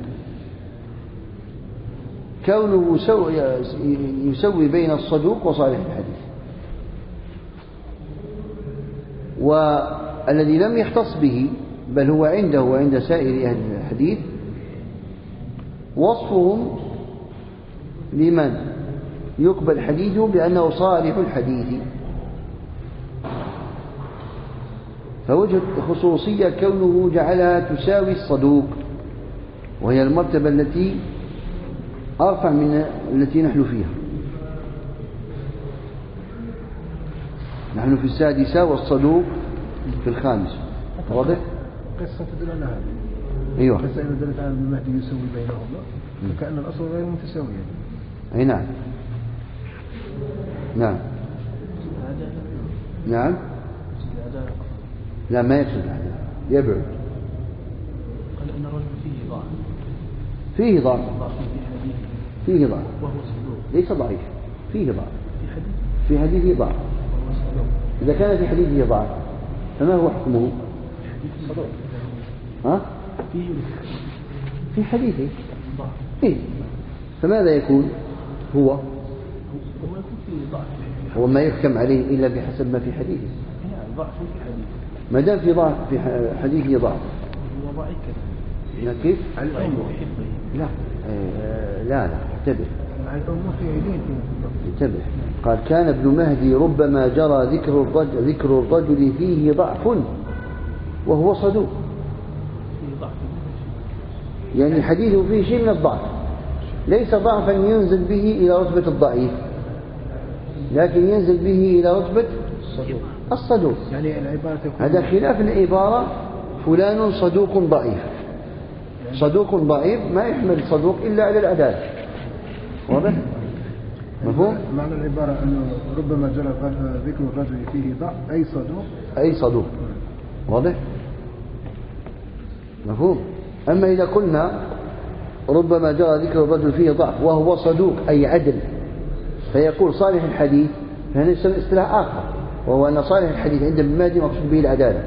كونه يسوي بين الصدوق وصالح الحديث، والذي لم يختص به بل هو عنده وعند سائر أهل الحديث وصفهم لمن يقبل حديثه بأنه صالح الحديث. فوجه الخصوصية كونه جعلها تساوي الصدوق، وهي المرتبة التي أرفع من التي نحن فيها. نحن في السادسة والصدوق في الخامسة. واضح؟ قصة تدل على هذا. أيوة. قصة إذا دلت على المهدي يسوي بينهما فكأن الأصل غير متساويا. أي نعم. نعم. نعم. لا ما يقصد العدالة، يبعد. قال إن الرجل فيه ضعف. فيه ضعف. فيه ضعف. وهو صدوق. ليس ضعيف، فيه ضعف. في حديث. في حديثه ضعف. إذا كان في حديثه ضعف فما هو حكمه؟ صدوق. ها؟ في حديثه ضعف. إيه؟ فماذا يكون؟ هو يكون فيه ضعف. هو ما يحكم عليه إلا بحسب ما في حديثه. يعني ضعف في حديث. ما دام في ضعف في حديثه ضعف. هو ضعيف كذا. كيف؟ على الأمر. لا لا انتبه. على الأمر في عيدين. انتبه. قال كان ابن مهدي ربما جرى ذكر الرجل فيه ضعف وهو صدوق. فيه ضعف. يعني حديثه فيه شيء من الضعف، ليس ضعفا ينزل به إلى رتبة الضعيف، لكن ينزل به إلى رتبة الصدوق. يعني العبارة تكون هذا خلاف العبارة فلان صدوق ضعيف. صدوق ضعيف ما يحمل صدوق إلا على العدالة. واضح؟ مفهوم؟ معنى العبارة أنه ربما جرى ذكر الرجل فيه ضعف أي صدوق. واضح؟ مفهوم؟ أما إذا قلنا ربما جرى ذكر الرجل فيه ضعف وهو صدوق أي عدل، فيقول صالح الحديث، فهنا يسمى اصطلاح آخر، وهو أن صالح الحديث عند ابن مهدي مقصود به العدالة.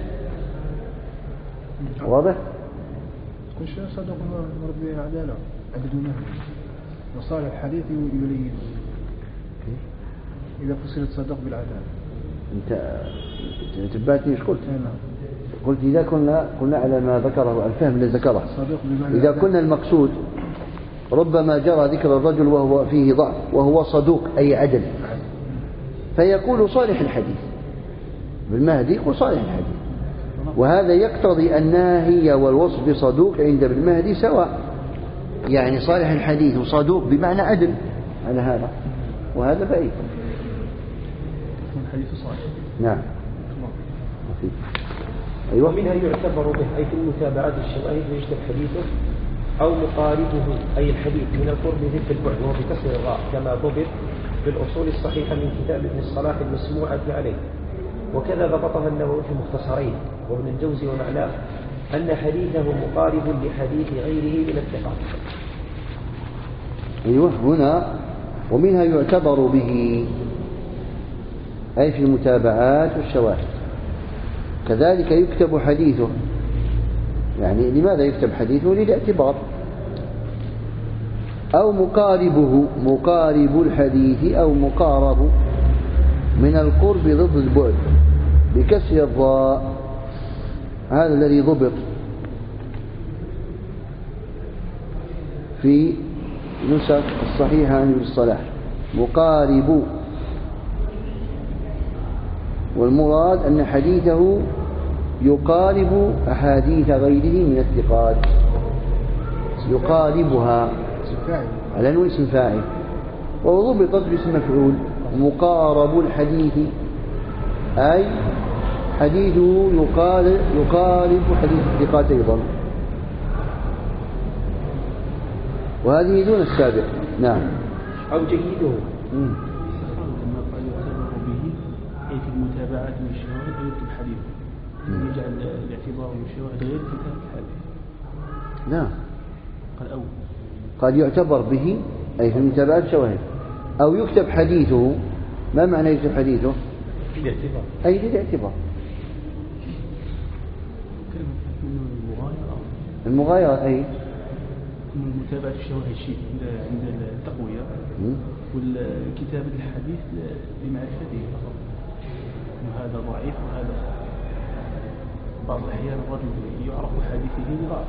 واضح؟ كل شيء صدق مرد به العدالة عند ابن مهدي، وصالح الحديث يلين إذا فصلت صدق بالعدالة. أنت تباتني إيش قلت؟ قلت إذا قلنا على ما ذكره الفهم الذي ذكره، إذا كنا المقصود ربما جرى ذكر الرجل وهو فيه ضعف وهو صدوق أي عدل، فيقول صالح الحديث. بالمهدي يقول صالح الحديث، وهذا يقتضي الناهي والوصف بصدوق عند ابن مهدي سواء، يعني صالح الحديث وصدوق بمعنى عدل على هذا، وهذا بعيد. الحديث صالح. نعم. أيوة. ومنها يعتبر به أي في المتابعات الشواهد ويجتب حديثه أو مقاربه أي الحديث من القرب ذي البعد وهو بكسر الراء كما ضبط بالأصول الصحيحة من كتاب ابن الصلاح المسموعة عليه. وكذا ضبطها النووي في مختصرين وابن الجوزي ومعناه أن حديثه مقارب لحديث غيره من الثقات. أيوة. هنا ومنها يعتبر به أي في المتابعات والشواهد. كذلك يكتب حديثه، يعني لماذا يكتب حديثه؟ للاعتبار. أو مقاربه، مقارب الحديث أو مقارب من القرب ضد البعد بكسر الضاء، هذا الذي ضبط في نسخ الصحيحة عن ابن الصلاح مقارب، والمراد أن حديثه يقارب أحاديث غيره من الثقات، يقاربها على أنه اسم فاعل، وضبطت باسم مفعول. مقارب الحديث أي حديثه يقارب حديث الثقات أيضا، وهذه دون السابق. نعم. أو جيده. أي في المتابعات من الشواهد ويكتب حديثه، يجعل الاعتبار من الشواهد غير كتاب الحديث. لا. قال أو قد يعتبر به أي في المتابعات الشواهد، أو يكتب حديثه. ما معنى يكتب حديثه؟ للاعتبار. أي للاعتبار. المغايرة أي من متابعة الشواهد شيء عند التقوية، والكتابة الحديث لمعرفته فقط، وهذا ضعيف وهذا بعض الأحيان الرجل يعرف حديثه لضعف.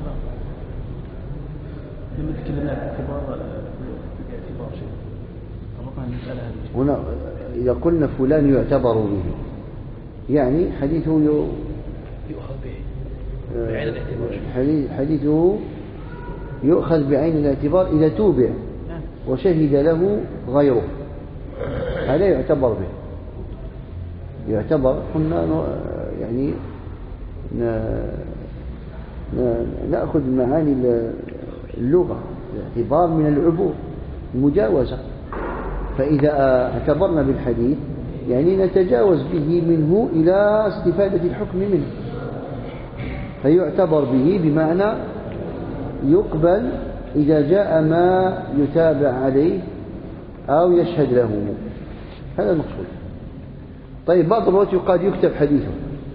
لما تكلمنا عن الاعتبار شيء طبقا المسألة هذه. هنا إذا قلنا فلان يعتبر به، يعني حديثه يؤخذ به بعين الاعتبار. حديثه يؤخذ بعين الاعتبار إذا توبع وشهد له غيره، هذا يعتبر به. يعتبر قلنا يعني نأخذ معاني اللغة، الاعتبار من العبور، المجاوزة. فإذا اعتبرنا بالحديث يعني نتجاوز به منه إلى استفادة الحكم منه، فيعتبر به بمعنى يقبل إذا جاء ما يتابع عليه أو يشهد له، هذا المقصود. طيب بعض الوقت يقال يكتب حديثه،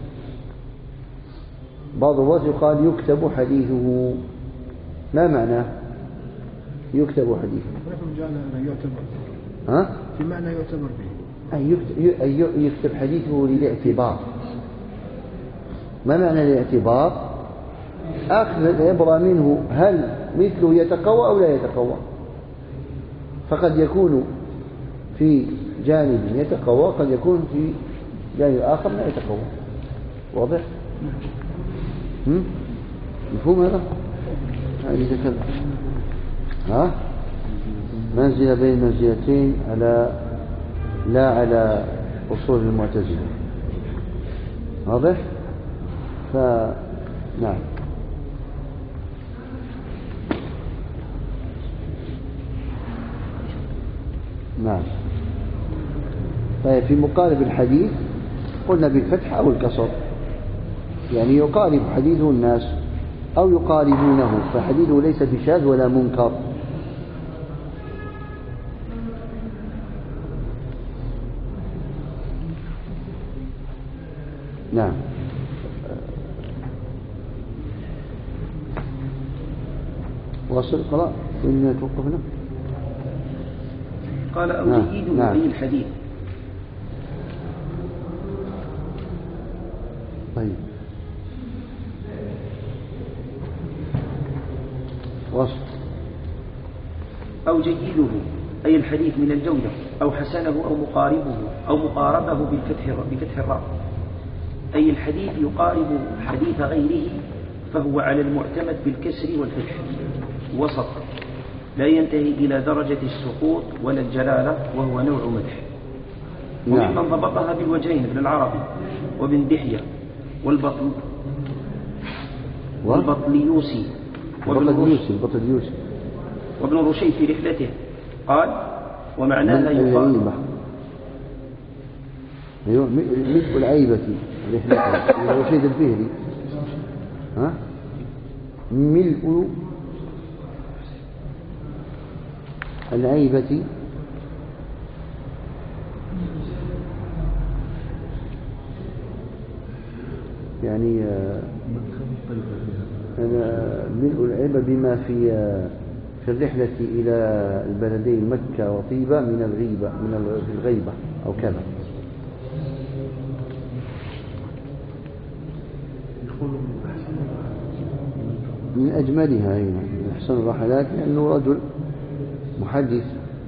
بعض الوقت يقال يكتب حديثه، ما معناه يكتب حديثه؟ ها؟ في معنى يعتبر به، أي يكتب حديثه للاعتبار. ما معنى الاعتبار؟ أخذ العبرة منه، هل مثله يتقوى أو لا يتقوى؟ فقد يكون في جانب يتقوى، قد يكون في جانب آخر لا يتقوى. واضح؟ مفهوم هذا؟ هذه كذا. ها؟ منزلة بين منزلتين لا على أصول المعتزلة. واضح؟ نعم. نعم. طيب في مقارب الحديث قلنا بالفتح أو الكسر، يعني يقارب حديثه الناس أو يقاربونه، فحديثه ليس بشاذ ولا منكر. نعم. واصل قراء إن توقفنا. قال أو جيد من أي الحديث. طيب وصف. أو جيده أي الحديث من الجودة، أو حسنه أو مقاربه أو مقاربه بفتح الراء، أي الحديث يقارب حديث غيره، فهو على المعتمد بالكسر والفتح وسط، لا ينتهي إلى درجة السقوط ولا الجلالة، وهو نوع مدح. وممن ضبطها بالوجهين ابن العربي وابن دحية والبطليوسي وابن رشيد في رحلته، قال ومعناها يقال ملء العيبة رحلته ابن رشيد الفهري. ها؟ ملء العيبة يعني ملء العيبة بما في الرحلة إلى البلدين مكة وطيبة من الغيبة أو كذا. من أجملها هنا من أحسن الرحلات، لأنه رجل محدث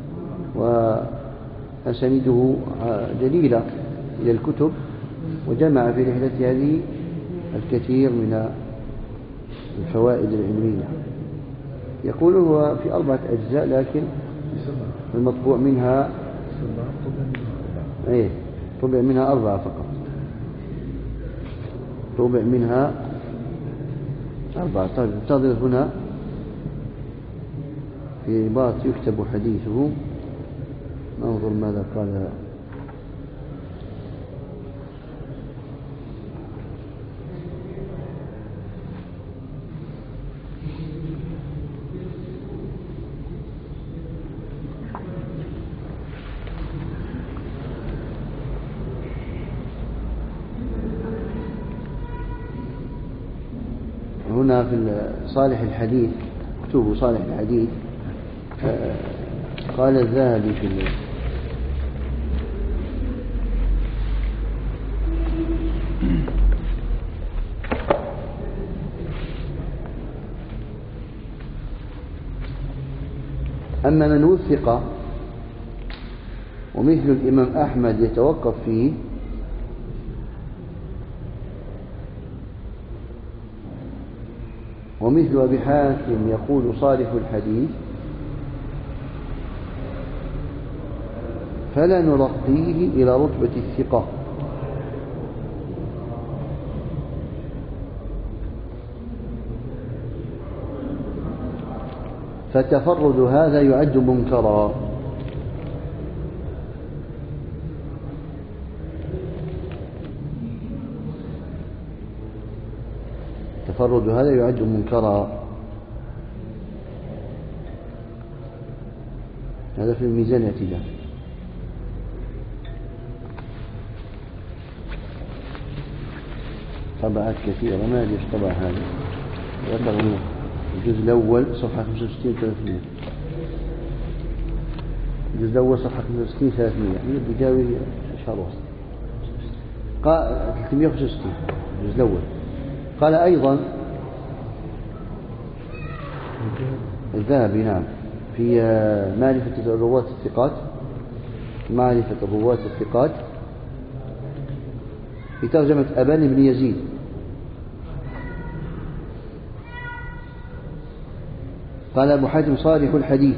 وأسانيده جليلة إلى الكتب، وجمع في رحلة هذه الكثير من الفوائد العلمية. يقول هو في 4 أجزاء، لكن المطبوع منها طبع منها 4 فقط، طبع منها 4. طيب انتظر هنا في رباط يكتب حديثه، ننظر ماذا قال. هنا في صالح الحديث، كتب صالح الحديث، قال الذهبي في أما من وثق ومثل الإمام أحمد يتوقف فيه، ومثل أبي حاتم يقول صالح الحديث، فلا نرقيه إلى رتبة الثقة، فتفرد هذا يعد منكرا. تفرد هذا يعد منكرا. هذا في الميزان الاعتدال. طبعات كثيرة ما أدري إيش طبع هذا. يبلغ منه الجزء الأول صفحة 65 300. الجزء الأول صفحة 65 300 يعني بيجاوي شهر وسط. قال 365 الجزء الأول. قال أيضا الذهبي نعم في معرفة الرواة الثقات، معرفة الرواة الثقات في ترجمة أبان بن يزيد. قال أبو حاتم صالح الحديث.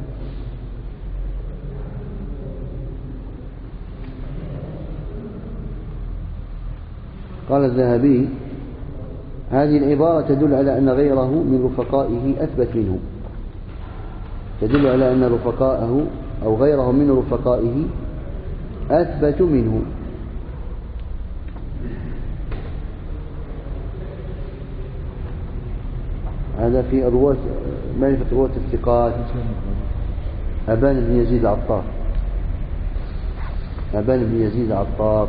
قال الذهبي هذه العبارة تدل على أن غيره من رفقائه أثبت منه، تدل على أن رفقاءه أو غيره من رفقائه أثبت منه. هذا في الرواة معرفة رواة الثقات أبان بن يزيد العطار. أبان بن يزيد العطار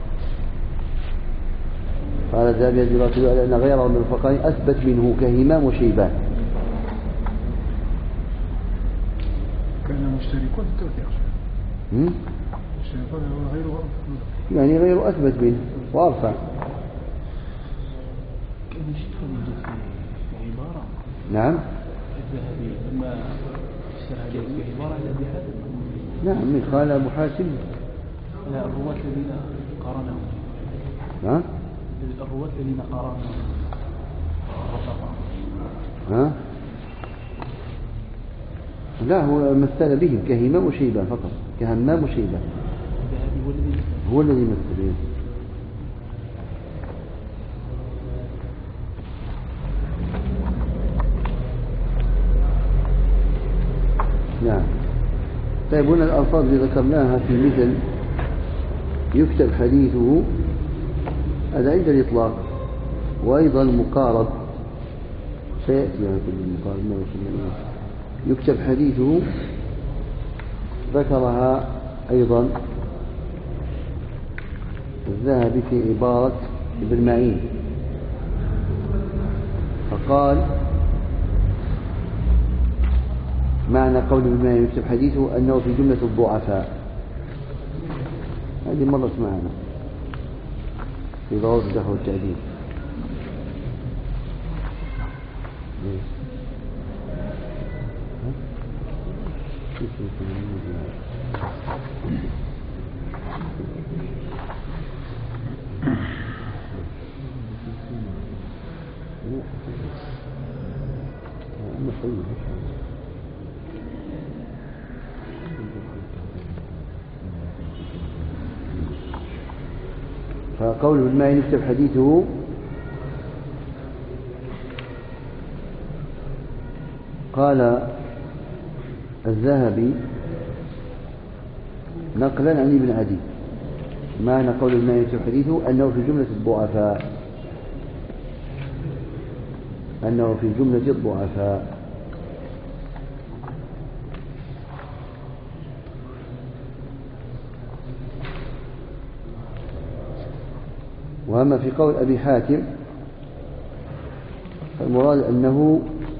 قال الذهبي يدل على أن غيره من رفقائه أثبت منه كهمام وشيبان. كان مشتركون في التوثيق. مشتركون غيره يعني غيره أثبت منه وأرفع. كان شيخ في عبارة. نعم. الذهبي لما اشترى في عبارة لأبي حاتم. نعم من قال أبو حاتم. لا الرواة الذين قارنهم. ها؟ الرواة الذين قارنهم. ها؟ لا هو مثل بهم كهمام وشيبان فقط، كهمام وشيبان. هو الذي مثل بهم. نعم. طيب هنا الألفاظ اللي ذكرناها في مثل يكتب حديثه هذا عند الإطلاق، وأيضا المقارب سيأتي على كل المقارب ما وصلنا. يكتب حديثه ذكرها أيضا الذهبي في عبارة ابن معين، فقال معنى قول ابن معين يكتب حديثه أنه في جملة الضعفاء. هذه مرت معنا في ضوابط الجرح والتعديل. فقول ابن معين يكتب حديثه قال الذهبي نقلا عن ابن عدي معنى قول ابن معين يكتب حديثه أنه في جملة الضعفاء، أنه في جملة الضعفاء. وأما في قول أبي حاتم فالمراد أنه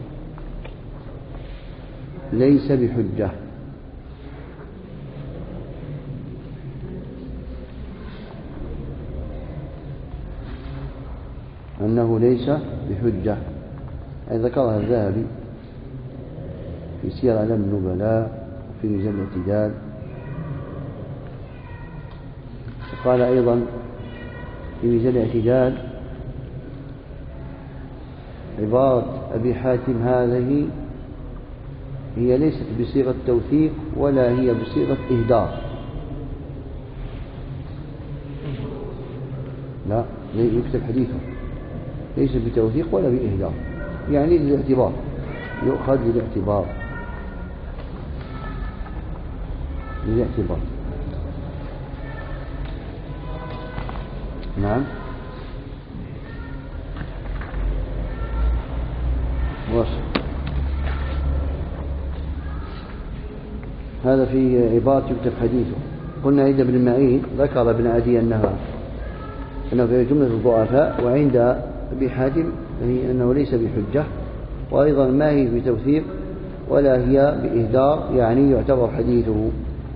ليس بحجة، أنه ليس بحجة، أي ذكرها الذهبي في سير أعلام النبلاء وفي ميزان الاعتدال. وقال أيضا في ميزان الاعتدال عبارة أبي حاتم هذه هي ليست بصيغة توثيق ولا هي بصيغة إهدار، لا يكتب حديثه ليس بتوثيق ولا بإهدار، يعني للاعتبار يؤخذ للاعتبار. نعم. هذا في عبارة يكتب حديثه. قلنا عند ابن معين ذكر ابن عدي أنه في جملة الضعفاء، وعند أبي حاتم أنه ليس بحجة، وأيضا ما هي بتوثيق ولا هي بإهدار، يعني يعتبر حديثه.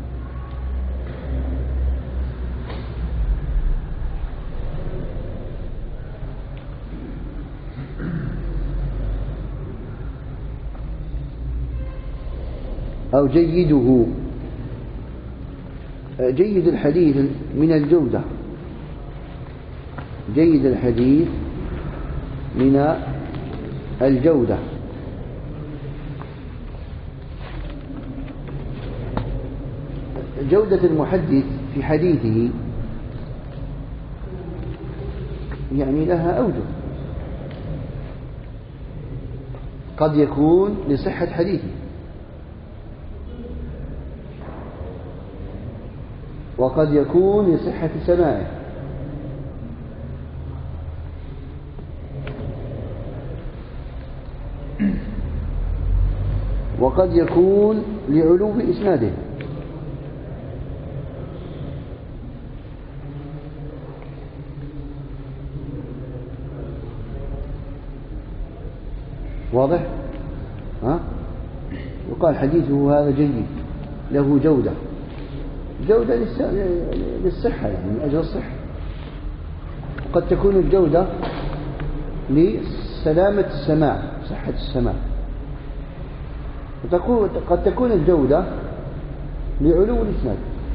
أو جيده، جيد الحديث من الجودة، جيد الحديث من الجودة. جودة المحدث في حديثه يعني لها أوجه، قد يكون لصحة حديثه، وقد يكون لصحة سماعه، وقد يكون لعلو إسناده، واضح؟ يقال حديثه هذا جيد له جودة للصحة، يعني من أجل الصحة. وقد تكون الجودة لسلامة السماع، صحة السماع، قد تكون الجودة لعلو الإسناد.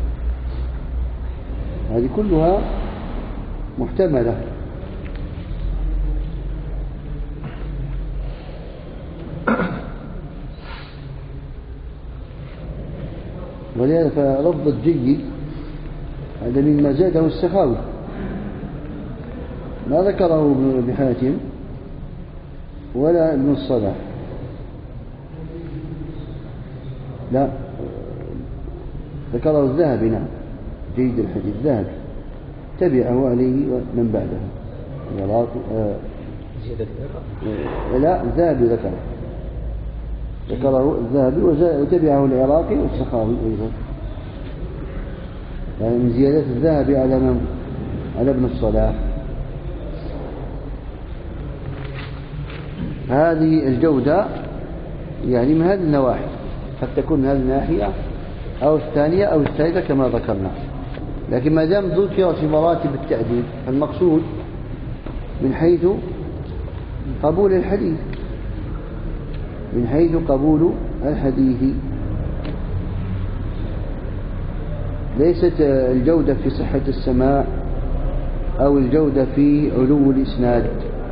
هذه كلها محتملة. ولهذا فلفظ الجيد هذا مما زاده السخاوي، ما ذكره ابن حاتم ولا ابن الصلاح، لا، ذكره الذهبي. نعم، جيد الحديث الذهبي، تبعه عليه من بعده لا، الذهبي ذكره الذهبي، وتبعه العراقي والسخاوي أيضا، يعني من زيادة الذهبي على ابن الصلاح. هذه الجودة يعني من هذه النواحي، قد تكون من هذه الناحية أو الثانية أو الثالثة كما ذكرنا. لكن ما دام ذكرت في مراتب التعديل، فالمقصود من حيث قبول الحديث، من حيث قبول الحديث، ليست الجودة في صحة السماع أو الجودة في علو الإسناد.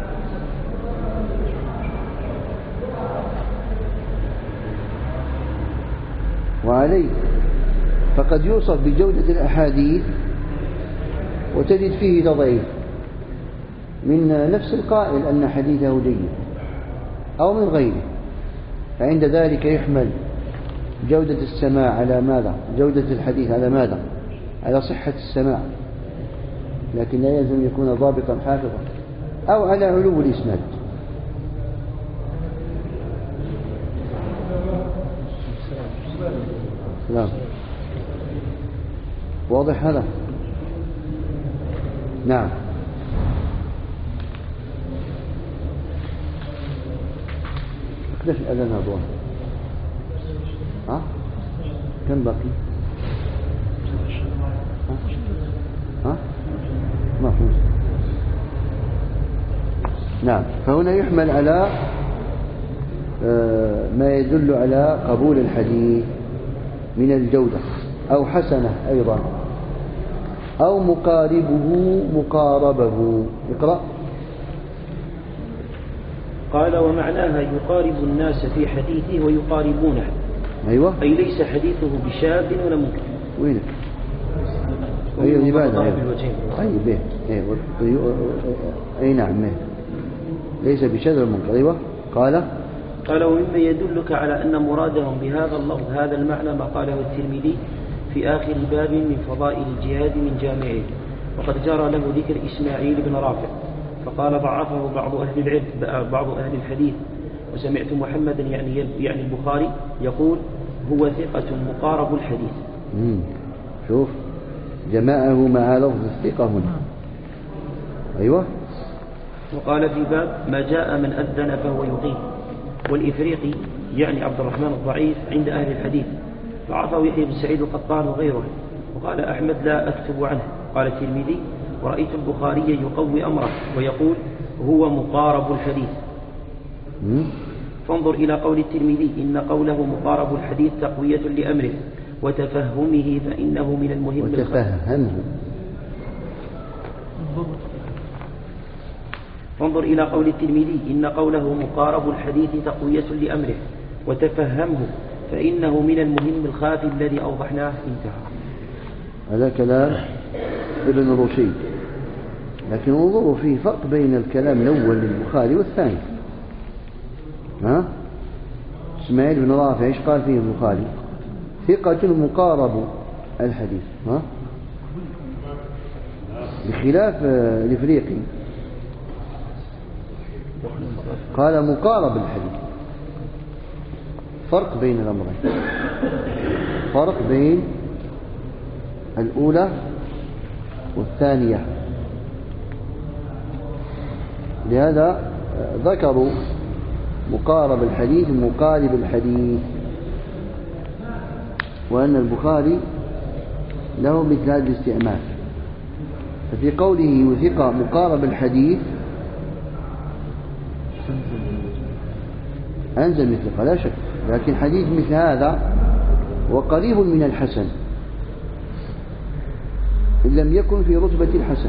وعليه فقد يوصف بجودة الأحاديث وتجد فيه تضعيف من نفس القائل أن حديثه جيد أو من غيره، فعند ذلك يحمل جودة السماع على ماذا؟ جودة الحديث على ماذا؟ على صحة السماع، لكن لا يلزم يكون ضابطا حافظا، أو على علو الإسناد. نعم، واضح هذا؟ نعم. ليش الأذان هذا؟ كم باقي؟ ما فهمت. نعم، فهنا يحمل على ما يدل على قبول الحديث من الجودة، أو حسنة أيضا، أو مقاربه. اقرأ. قال: ومعناها يقارب الناس في حديثه ويقاربونه. أيوة، أي ليس حديثه بشاذ ولا منكر. وينك؟ أيوة لماذا؟ طيب أي نعم، ليس بشاذ ولا منكر. أيوة. قال: قال ومما يدلك على أن مرادهم بهذا اللفظ هذا المعنى ما قاله الترمذي في آخر باب من فضائل الجهاد من جامعه، وقد جرى له ذكر إسماعيل بن رافع فقال ضعفه بعض أهل الحديث، وسمعت محمدا يعني البخاري يقول هو ثقة مقارب الحديث. شوف جماعه مع لفظ الثقة هنا. أيوة. وقال في باب ما جاء من أذن فهو يقيم. والإفريقي يعني عبد الرحمن الضعيف عند أهل الحديث ضعفه يحيى بن سعيد القطان وغيره. وقال أحمد لا أكتب عنه. قال الترمذي ورأيت البخاري يقوي أمره ويقول هو مقارب الحديث. فانظر إلى قول الترمذي إن قوله مقارب الحديث تقوية لأمره وتفهمه فإنه من المهم فانظر إلى قول الترمذي إن قوله مقارب الحديث تقوية لأمره وتفهمه فإنه من المهم الخافي الذي أوضحناه. انتهى. هذا كلام ابن رشيد، لكن انظروا فيه فرق بين الكلام الأول للبخاري والثاني. إسماعيل بن رافع ايش قال فيه البخاري؟ ثقة مقارب الحديث. بخلاف الإفريقي قال مقارب الحديث. فرق بين الأمرين، فرق بين الأولى والثانية. لهذا ذكروا مقارب الحديث مقارب الحديث، وأن البخاري له مثل هذا الاستعمال. ففي قوله وثقة مقارب الحديث أنزل من ثقة لا شك، لكن حديث مثل هذا وقريب من الحسن إن لم يكن في رتبة الحسن.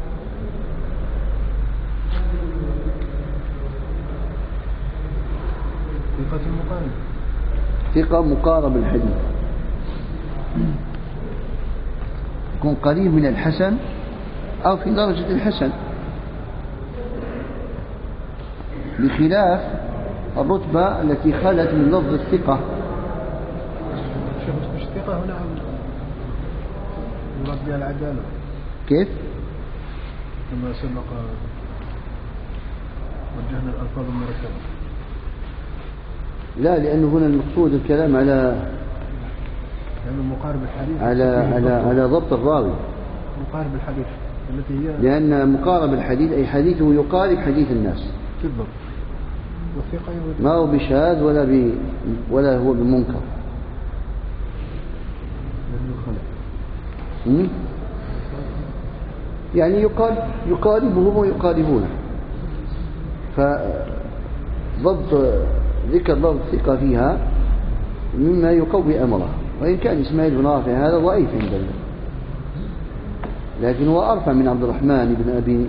ثقة مقارب الحديث يكون قريب من الحسن أو في درجة الحسن، بخلاف الرتبة التي خلت من لفظ الثقة. الثقة هنا يراد بها العدالة. كيف؟ كما سبق وجهنا الألفاظ المركبة. لا، لأنه هنا المقصود الكلام على مقارب الحديث على ضبط الراوي. مقارب الحديث التي هي لأن مقارب الحديث أي حديثه يقارب حديث الناس بالضبط، والثقة ما هو بشاذ ولا هو بمنكر. يعني يقاربهم ويقاربونه. فضبط ذكر لفظ الثقة فيها مما يقوي أمره، وإن كان إسماعيل بن رافع هذا ضعيف عندنا، لكن هو أرفع من عبد الرحمن بن أبي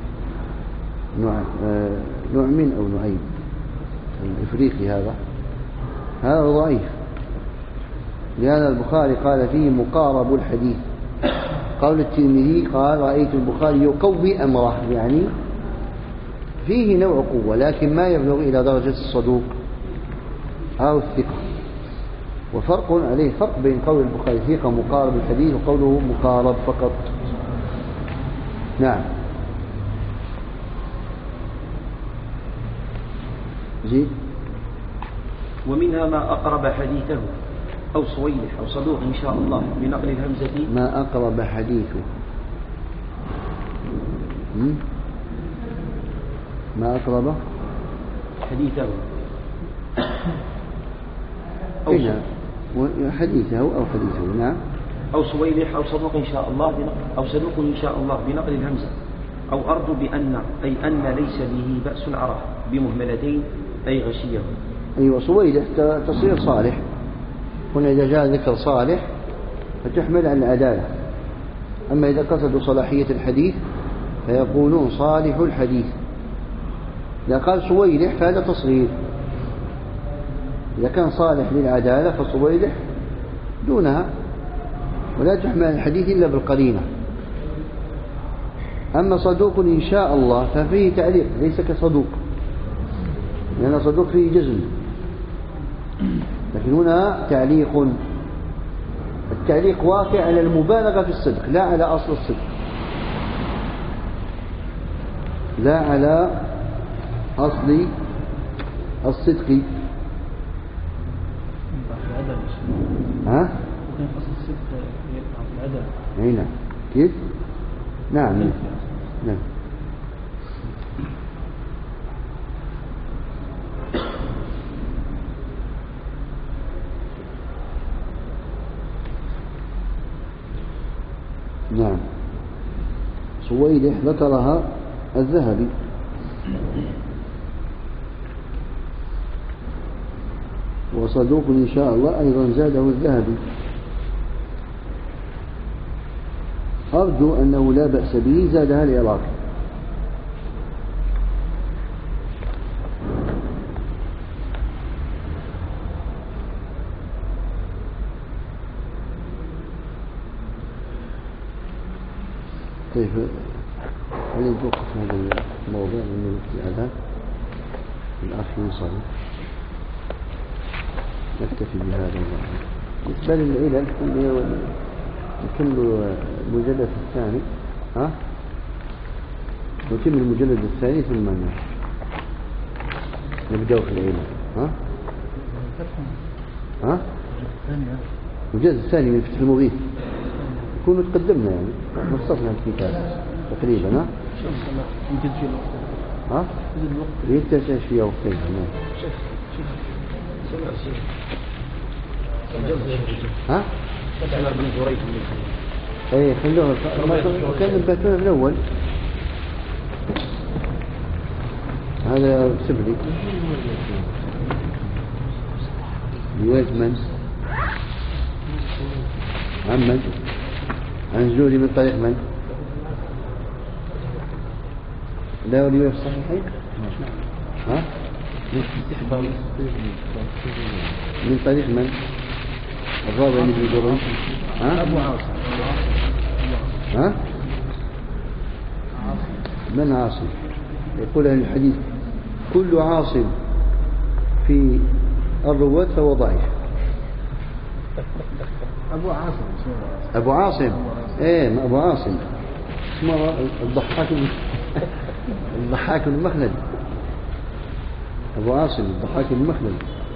نعيم أو نعيم الإفريقي. هذا ضعيف. لهذا البخاري قال فيه مقارب الحديث. قول الترمذي قال رأيت البخاري يقوي أمره، يعني فيه نوع قوة لكن ما يبلغ إلى درجة الصدوق أو الثقة. وفرق عليه فرق بين قول البخاري ثقة مقارب الحديث وقوله مقارب فقط. نعم. زيد. ومنها ما أقرب حديثه أو صويلح أو صدوق إن شاء الله بنقل الهمزة. ما أقرب حديثه. ما أقرب حديثه أو حديثه أو حديثه. نعم. أو صويلح أو صدوق إن شاء الله أو صدوق إن شاء الله بنقل الهمزة. أو أرض بأن أي أن ليس به بأس عرف بمهملتين أي غشيه. أيوة. صويلح تصير صالح. هنا إذا جاء ذكر صالح فتحمل على العدالة. أما إذا قصدوا صلاحية الحديث فيقولون صالح الحديث. إذا قال صويلح فهذا تصغير. إذا كان صالح للعدالة فصويلح دونها، ولا تحمل الحديث إلا بالقرينة. أما صدوق إن شاء الله ففيه تعليق ليس كصدوق. لأن صدوق فيه جزم، لكن هنا تعليق. التعليق واقع على المبالغة في الصدق لا على أصل الصدق، لا على أصل الصدق. ها؟ ممكن أصل الصدق يقع في العدل. هنا كيف؟ نعم نعم. نعم. سويدح ذكرها الذهبي. وصدوق إن شاء الله أيضا زاده الذهبي. أرجو أنه لا بأس به، زادها العراقي. طيب هل نتوقف هذا الموضوع من الأذان الأخ ينصرف؟ نكتفي بهذا الموضوع. بالنسبة للعلل نكمل المجلد الثاني. ها؟ نكمل المجلد الثاني ثم نبدأ في العلل. ها؟ ها؟ المجلد الثاني من فتح المغيث نكون تقدمنا يعني نصفنا الكتاب تقريبا. ها؟ ها؟ يتسع فيها وقتين. ها؟ ايه خلوها كان نباتونا من الاول. هذا سبلي رواية من؟ عن عن زوري من طريق من؟ لا رواية في الصحيحين؟ ها؟ من طريق من؟ الرابع بن جريج. ها؟ أبو عاصم. ها؟ من عاصم؟ يقول أهل الحديث كل عاصم في الرواة فهو ضعيف. أبو عاصم. أبو عاصم. إيه أبو عاصم اسمه الضحاك المخلد. أبو عاصم الضحاك المخلد.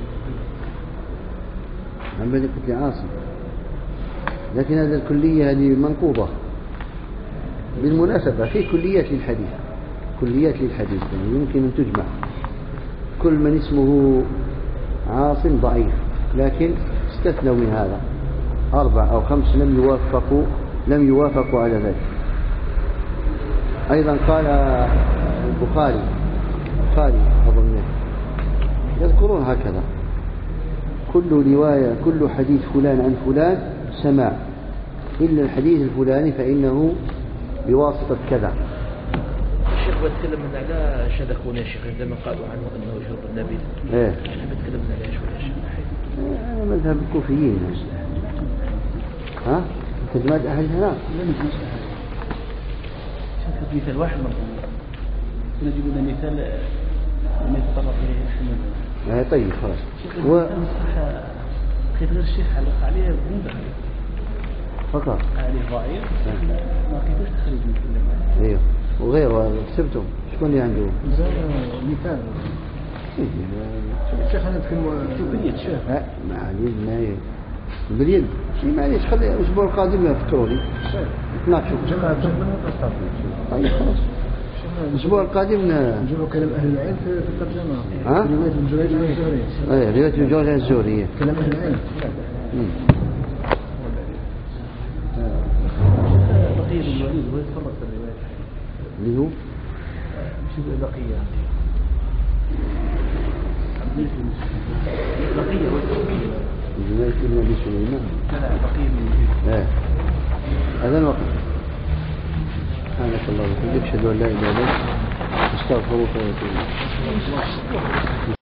عمالي قلت لي عاصم، لكن هذه الكلية هذه منقوضة بالمناسبة. في كليات للحديث، كليات للحديث يعني يمكن أن تجمع. كل من اسمه عاصم ضعيف، لكن استثنوا من هذا 4 أو 5 لم يوافقوا على ذلك. أيضا قال البخاري أظن يذكرون هكذا كل رواية كل حديث فلان عن فلان سماع إلا الحديث الفلاني فإنه بواسطة كذا. الشيخ بتكلم من على شذكون يا شيخ عندما قالوا عنه أنه شرب النبي. إيه بتكلم من على شوية يا شيخ. أنا مذهب الكوفيين. ها؟ كلمات أهل هنا. شوف مثال واحد مرة نجيب لنا مثال لم يتطرق إليه أحمد. طيب خلاص. خير غير الشيخ علق عليه بنبه فقط عليه ضعيف ما كيفاش تخرج من كل. ايوه وغيره كتبتم شكون اللي عنده مثال الشيخ انا نتكلم باليد شاف ما عليه ما باليد شيء معليش خلي الاسبوع القادم يفكروا لي نتناقشوا طيب خلاص الاسبوع القادم نجيبوا كلام اهل العلم في الترجمه. ها روايه ابن جريج عن الزهري. روايه ابن جريج عن الزهري كلام اهل العلم. بقية الوليد هو يتفرق في الرواية اللي هو بقية بقية هو رواية ابن أبي سليمان. لا بقية من هذا الوقت. سبحانك اللهم وبحمدك أشهد أن لا إله إلا أنت أستغفرك وأتوب إليك.